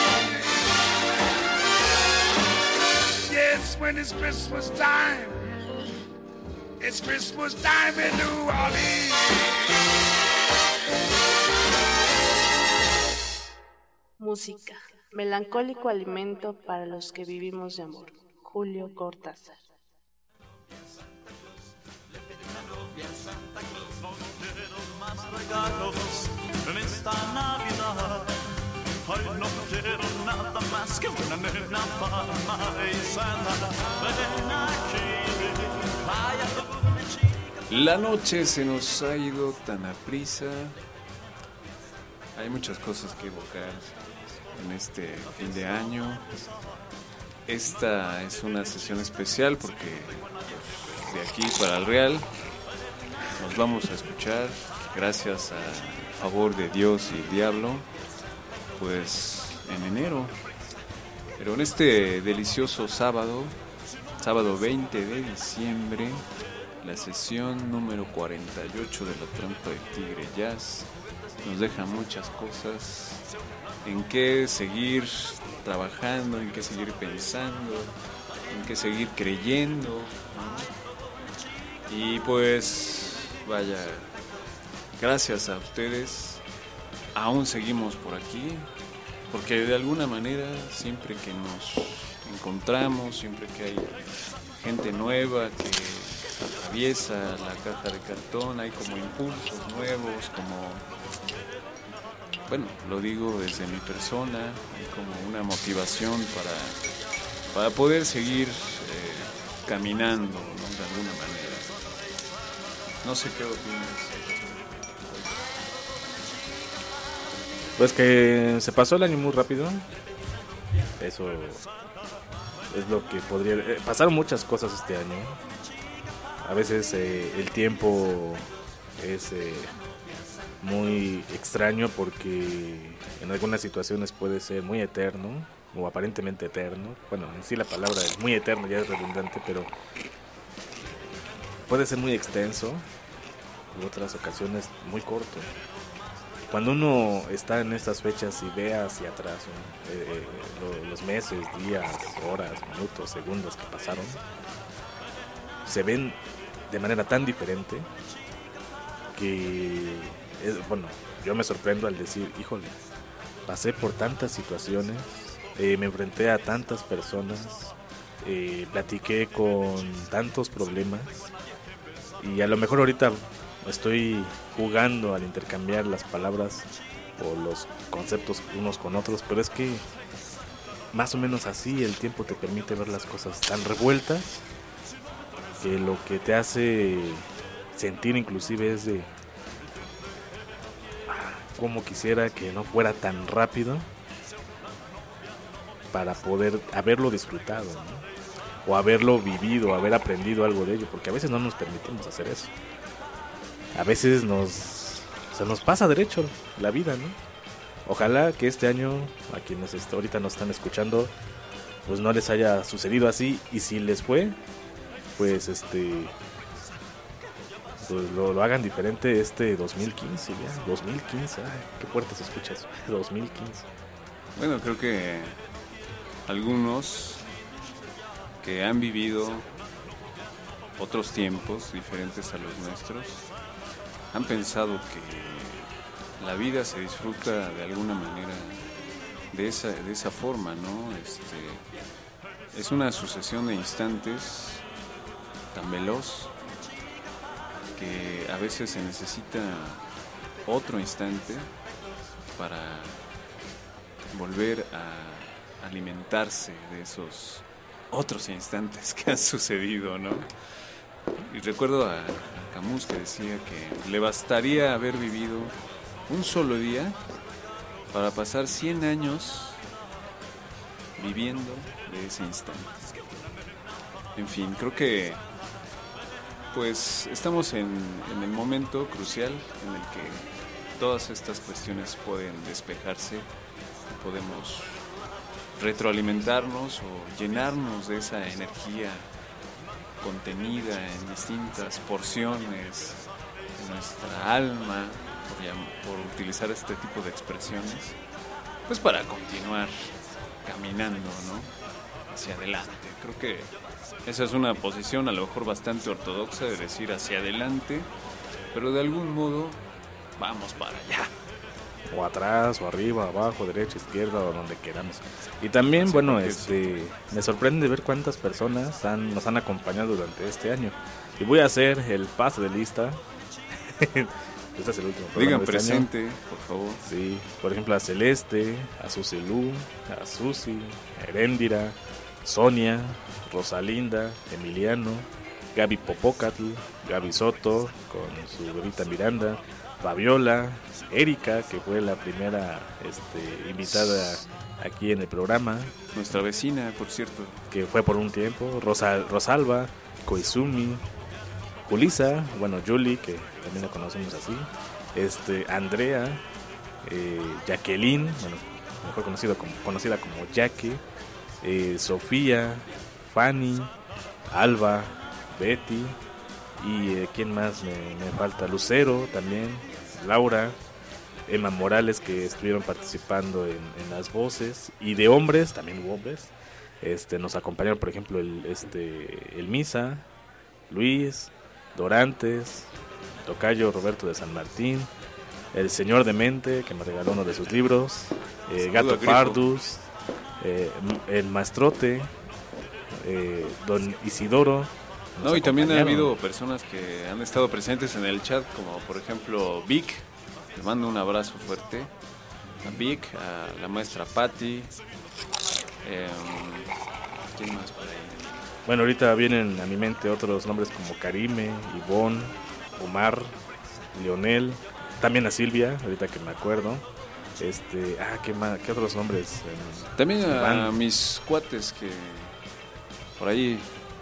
Yes, when it's Christmas time, it's Christmas time in New Orleans. Música, melancólico alimento para los que vivimos de amor. Julio Cortázar. En esta Navidad, ay, no quiero nada más que una nena para y sana. Ven aquí, vaya tú, chica. La noche se nos ha ido tan aprisa. Hay muchas cosas que evocar en este fin de año. Esta es una sesión especial porque pues, de aquí para el Real nos vamos a escuchar, gracias a favor de Dios y el diablo, pues en enero. Pero en este delicioso sábado, sábado veinte de diciembre, la sesión número cuarenta y ocho de la Trampa del Tigre Jazz nos deja muchas cosas en qué seguir trabajando, en qué seguir pensando, en qué seguir creyendo, ¿no? Y pues vaya, gracias a ustedes aún seguimos por aquí, porque de alguna manera siempre que nos encontramos, siempre que hay gente nueva que atraviesa la caja de cartón, hay como impulsos nuevos, como, bueno, lo digo desde mi persona, hay como una motivación para, para poder seguir eh, caminando, ¿no? De alguna manera. No sé qué opinas. Pues que se pasó el año muy rápido. Eso es lo que podría... Eh, pasaron muchas cosas este año. a veces eh, el tiempo es eh, muy extraño porque en algunas situaciones puede ser muy eterno o aparentemente eterno. Bueno, en sí la palabra es muy eterno, ya es redundante, pero puede ser muy extenso en otras ocasiones muy corto. Cuando uno está en estas fechas y ve hacia atrás, ¿no? eh, lo, los meses, días, horas, minutos, segundos que pasaron, se ven de manera tan diferente que, es, bueno, yo me sorprendo al decir, híjole, pasé por tantas situaciones, eh, me enfrenté a tantas personas, eh, platiqué con tantos problemas, y a lo mejor ahorita estoy jugando al intercambiar las palabras o los conceptos unos con otros, pero es que más o menos así el tiempo te permite ver las cosas tan revueltas que lo que te hace sentir inclusive es de ah, como quisiera que no fuera tan rápido para poder haberlo disfrutado, ¿no? O haberlo vivido, haber aprendido algo de ello, porque a veces no nos permitimos hacer eso. A veces nos, se nos pasa derecho la vida, ¿no? Ojalá que este año, a quienes est- ahorita nos están escuchando, pues no les haya sucedido así, y si les fue, pues este, pues lo, lo hagan diferente este dos mil quince, ya, dos mil quince, ay, qué fuerte se escucha eso, dos mil quince. Bueno, creo que algunos que han vivido otros tiempos diferentes a los nuestros han pensado que la vida se disfruta de alguna manera de esa, de esa forma, ¿no? Este, es una sucesión de instantes tan veloz que a veces se necesita otro instante para volver a alimentarse de esos otros instantes que han sucedido, ¿no? Y recuerdo a, a Camus que decía que le bastaría haber vivido un solo día para pasar cien años viviendo de ese instante. En fin, creo que pues estamos en, en el momento crucial en el que todas estas cuestiones pueden despejarse y podemos retroalimentarnos o llenarnos de esa energía contenida en distintas porciones de nuestra alma, por, llam- por utilizar este tipo de expresiones, pues para continuar caminando, ¿no? Hacia adelante. Creo que esa es una posición a lo mejor bastante ortodoxa de decir hacia adelante, pero de algún modo vamos para allá. O atrás, o arriba, abajo, derecha, izquierda, o donde queramos. Y también, Sí, bueno, porque este me sorprende ver cuántas personas han, nos han acompañado durante este año. Y voy a hacer el pase de lista. Este es el último programa Digan de este presente, año. por favor. Sí, por ejemplo a Celeste, a Susilú, a Susi, a Heréndira, Sonia, Rosalinda, Emiliano, Gaby Popocatl, Gaby Soto con su bebita Miranda, Fabiola, Erika, que fue la primera este, invitada aquí en el programa. Nuestra vecina, por cierto. Que fue por un tiempo. Rosa, Rosalba, Koizumi, Julisa, bueno, Julie, que también la conocemos así. Este, Andrea, eh, Jacqueline, bueno, mejor conocido como, conocida como Jackie, eh, Sofía, Fanny, Alba, Betty, y eh, ¿quién más me, me falta? Lucero también, Laura, Emma Morales, que estuvieron participando en, en las voces, y de hombres, también hubo hombres, este, nos acompañaron por ejemplo el, este, el Misa, Luis, Dorantes, Tocayo Roberto de San Martín, el Señor Demente, que me regaló uno de sus libros, eh, Saludo Gato a Grifo. Pardus, eh, el Maestrote, eh, Don Isidoro. nos No, y también ha acompañaron. habido personas que han estado presentes en el chat, como por ejemplo Vic, le mando un abrazo fuerte a Vic, a la maestra Patti, eh, ¿quién más por ahí? Bueno, ahorita vienen a mi mente otros nombres como Karime, Ivonne, Omar, Leonel, también a Silvia, ahorita que me acuerdo. Este, ah, ¿qué más? ¿Qué otros nombres? Eh, También a Iván. mis cuates que por ahí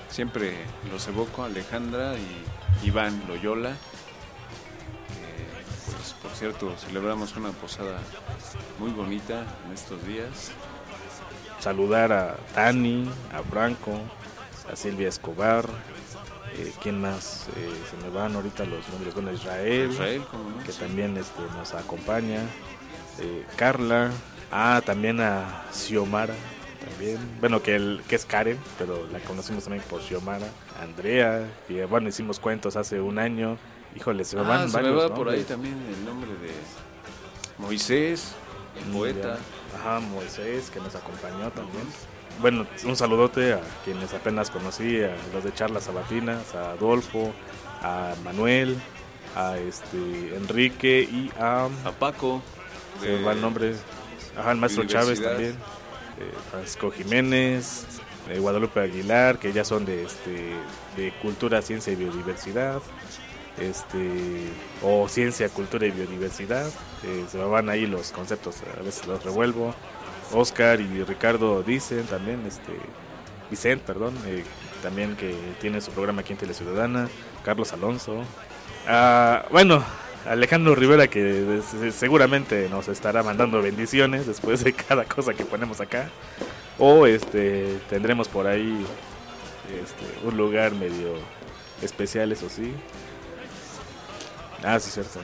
siempre los evoco, Alejandra y Iván Loyola. Que, pues, por cierto, celebramos una posada muy bonita en estos días. Saludar a Tani, a Franco, a Silvia Escobar, eh, ¿quién más? Eh, se me van ahorita los nombres, bueno, Israel, Israel, ¿cómo no? que Sí. también este, nos acompaña, eh, Carla, ah, también a Xiomara, también, bueno, que, el, que es Karen, pero la conocimos también por Xiomara, Andrea, y bueno, hicimos cuentos hace un año, híjole, se me Ah, van se me varios va por ahí nombres. también el nombre de Moisés, el poeta. Ajá, Moisés, que nos acompañó también. Bueno, un saludote a quienes apenas conocí, a los de Charlas Sabatinas, a Adolfo, a Manuel, a este Enrique y a... A Paco. Se me va el nombre. Ajá, el maestro Chávez Universidad. también. Eh, Francisco Jiménez, eh, Guadalupe Aguilar, que ya son de este de Cultura, Ciencia y Biodiversidad. Este o Ciencia, Cultura y Biodiversidad. Eh, se me van ahí los conceptos, a veces los revuelvo. Oscar y Ricardo dicen también, este Vicente, perdón, eh, también que tiene su programa aquí en Teleciudadana. Carlos Alonso. Ah, bueno, Alejandro Rivera, que des- seguramente nos estará mandando bendiciones después de cada cosa que ponemos acá. O este tendremos por ahí este, un lugar medio especial, eso sí. Ah, sí, cierto.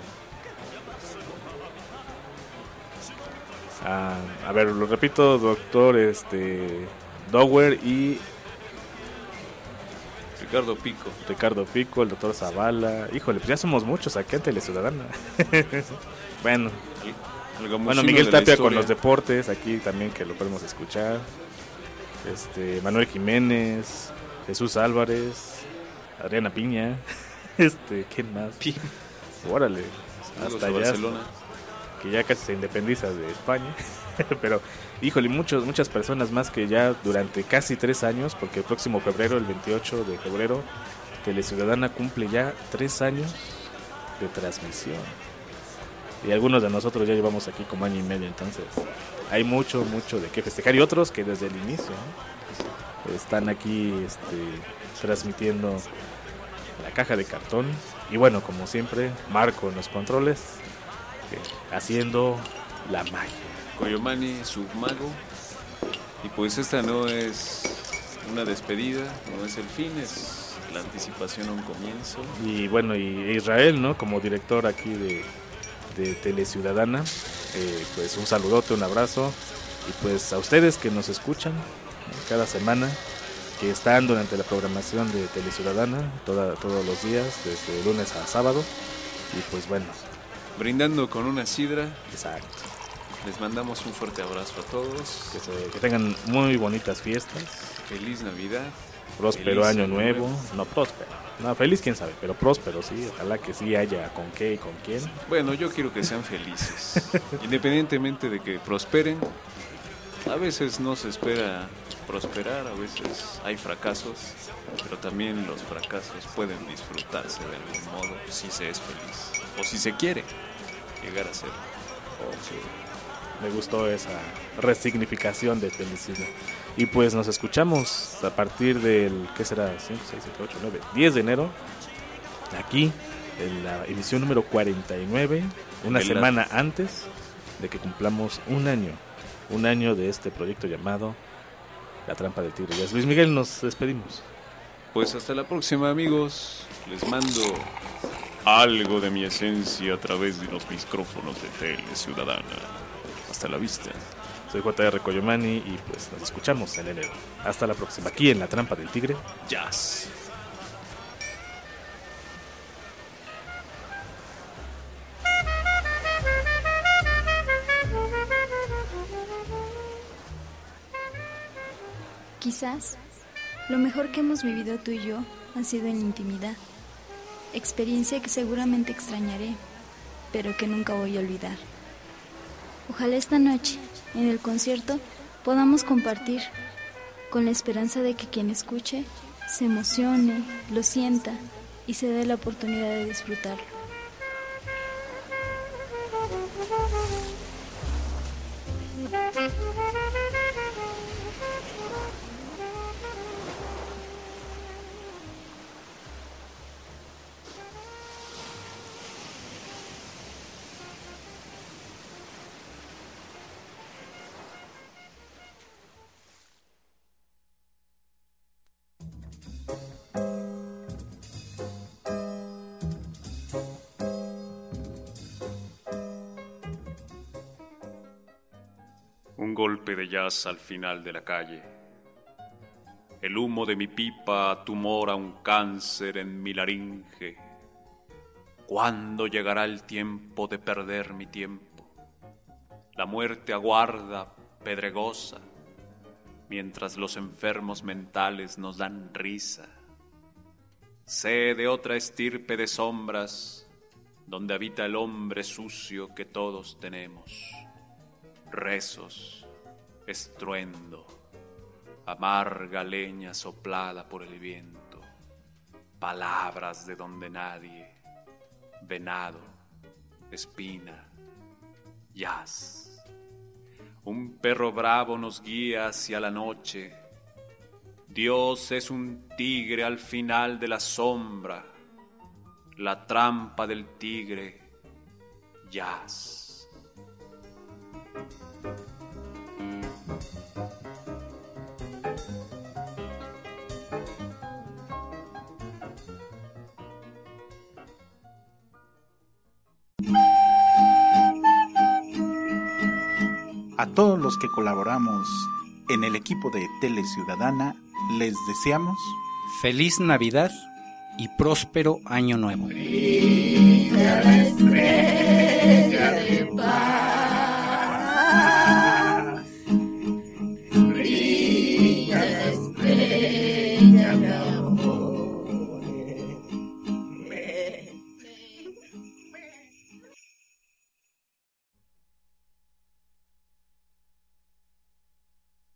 Ah, a ver, lo repito, doctor este Dower y Ricardo Pico. Ricardo Pico, el doctor Zavala. Híjole, pues ya somos muchos aquí en Teleciudadana. Bueno, El gamusino bueno, Miguel de la Tapia con historia. los deportes, aquí también que lo podemos escuchar. Este, Manuel Jiménez, Jesús Álvarez, Adriana Piña. Este, ¿quién más? Órale, Saludos hasta a allá, Barcelona. que ya casi se independiza de España. Pero, híjole, muchos, muchas personas más que ya durante casi tres años, porque el próximo febrero, el veintiocho de febrero, Teleciudadana cumple ya tres años de transmisión. Y algunos de nosotros ya llevamos aquí como año y medio, entonces hay mucho, mucho de qué festejar. Y otros que desde el inicio, ¿no? Están aquí este, transmitiendo la caja de cartón. Y bueno, como siempre, Marco en los controles, eh, haciendo la magia. Coyomani, submago. Y pues esta no es una despedida, no es el fin, es la anticipación a un comienzo. Y bueno, y Israel, ¿no? Como director aquí de, de Teleciudadana, eh, pues un saludote, un abrazo. Y pues a ustedes que nos escuchan, ¿no? Cada semana, que están durante la programación de Teleciudadana, toda, todos los días, desde lunes a sábado. Y pues bueno. Brindando con una sidra. Exacto. Les mandamos un fuerte abrazo a todos. Que, se, que tengan muy bonitas fiestas. Feliz Navidad. Próspero Feliz año nuevo. No, próspero. No, feliz quién sabe, pero próspero sí. Ojalá que sí haya con qué y con quién. Bueno, yo quiero que sean felices. Independientemente de que prosperen. A veces no se espera prosperar, a veces hay fracasos. Pero también los fracasos pueden disfrutarse de algún modo si se es feliz. O si se quiere llegar a serlo. Oh, sí. Me gustó esa resignificación de felicidad. Y pues nos escuchamos a partir del, ¿qué será? cinco, seis, siete, ocho, nueve, diez de enero. Aquí, en la emisión número cuarenta y nueve. Una Velada. semana antes de que cumplamos un año. Un año de este proyecto llamado La Trampa del Tigre. Ya, Luis Miguel, nos despedimos. Pues hasta la próxima, amigos. Les mando algo de mi esencia a través de los micrófonos de Teleciudadana. Hasta la vista. Soy J R Coyomani y pues nos escuchamos en enero. Hasta la próxima, aquí en La Trampa del Tigre. Jazz. Quizás lo mejor que hemos vivido tú y yo ha sido en intimidad, experiencia que seguramente extrañaré, pero que nunca voy a olvidar. Ojalá esta noche, en el concierto, podamos compartir, con la esperanza de que quien escuche se emocione, lo sienta y se dé la oportunidad de disfrutarlo. Un golpe de jazz al final de la calle. El humo de mi pipa tumora un cáncer en mi laringe. ¿Cuándo llegará el tiempo de perder mi tiempo? La muerte aguarda, pedregosa, mientras los enfermos mentales nos dan risa. Sé de otra estirpe de sombras, donde habita el hombre sucio que todos tenemos. Rezos, estruendo, amarga leña soplada por el viento, palabras de donde nadie, venado, espina, jazz. Un perro bravo nos guía hacia la noche. Dios es un tigre al final de la sombra, la trampa del tigre, jazz. A todos los que colaboramos en el equipo de Tele Ciudadana, les deseamos feliz Navidad y próspero Año Nuevo. Brilla la estrella.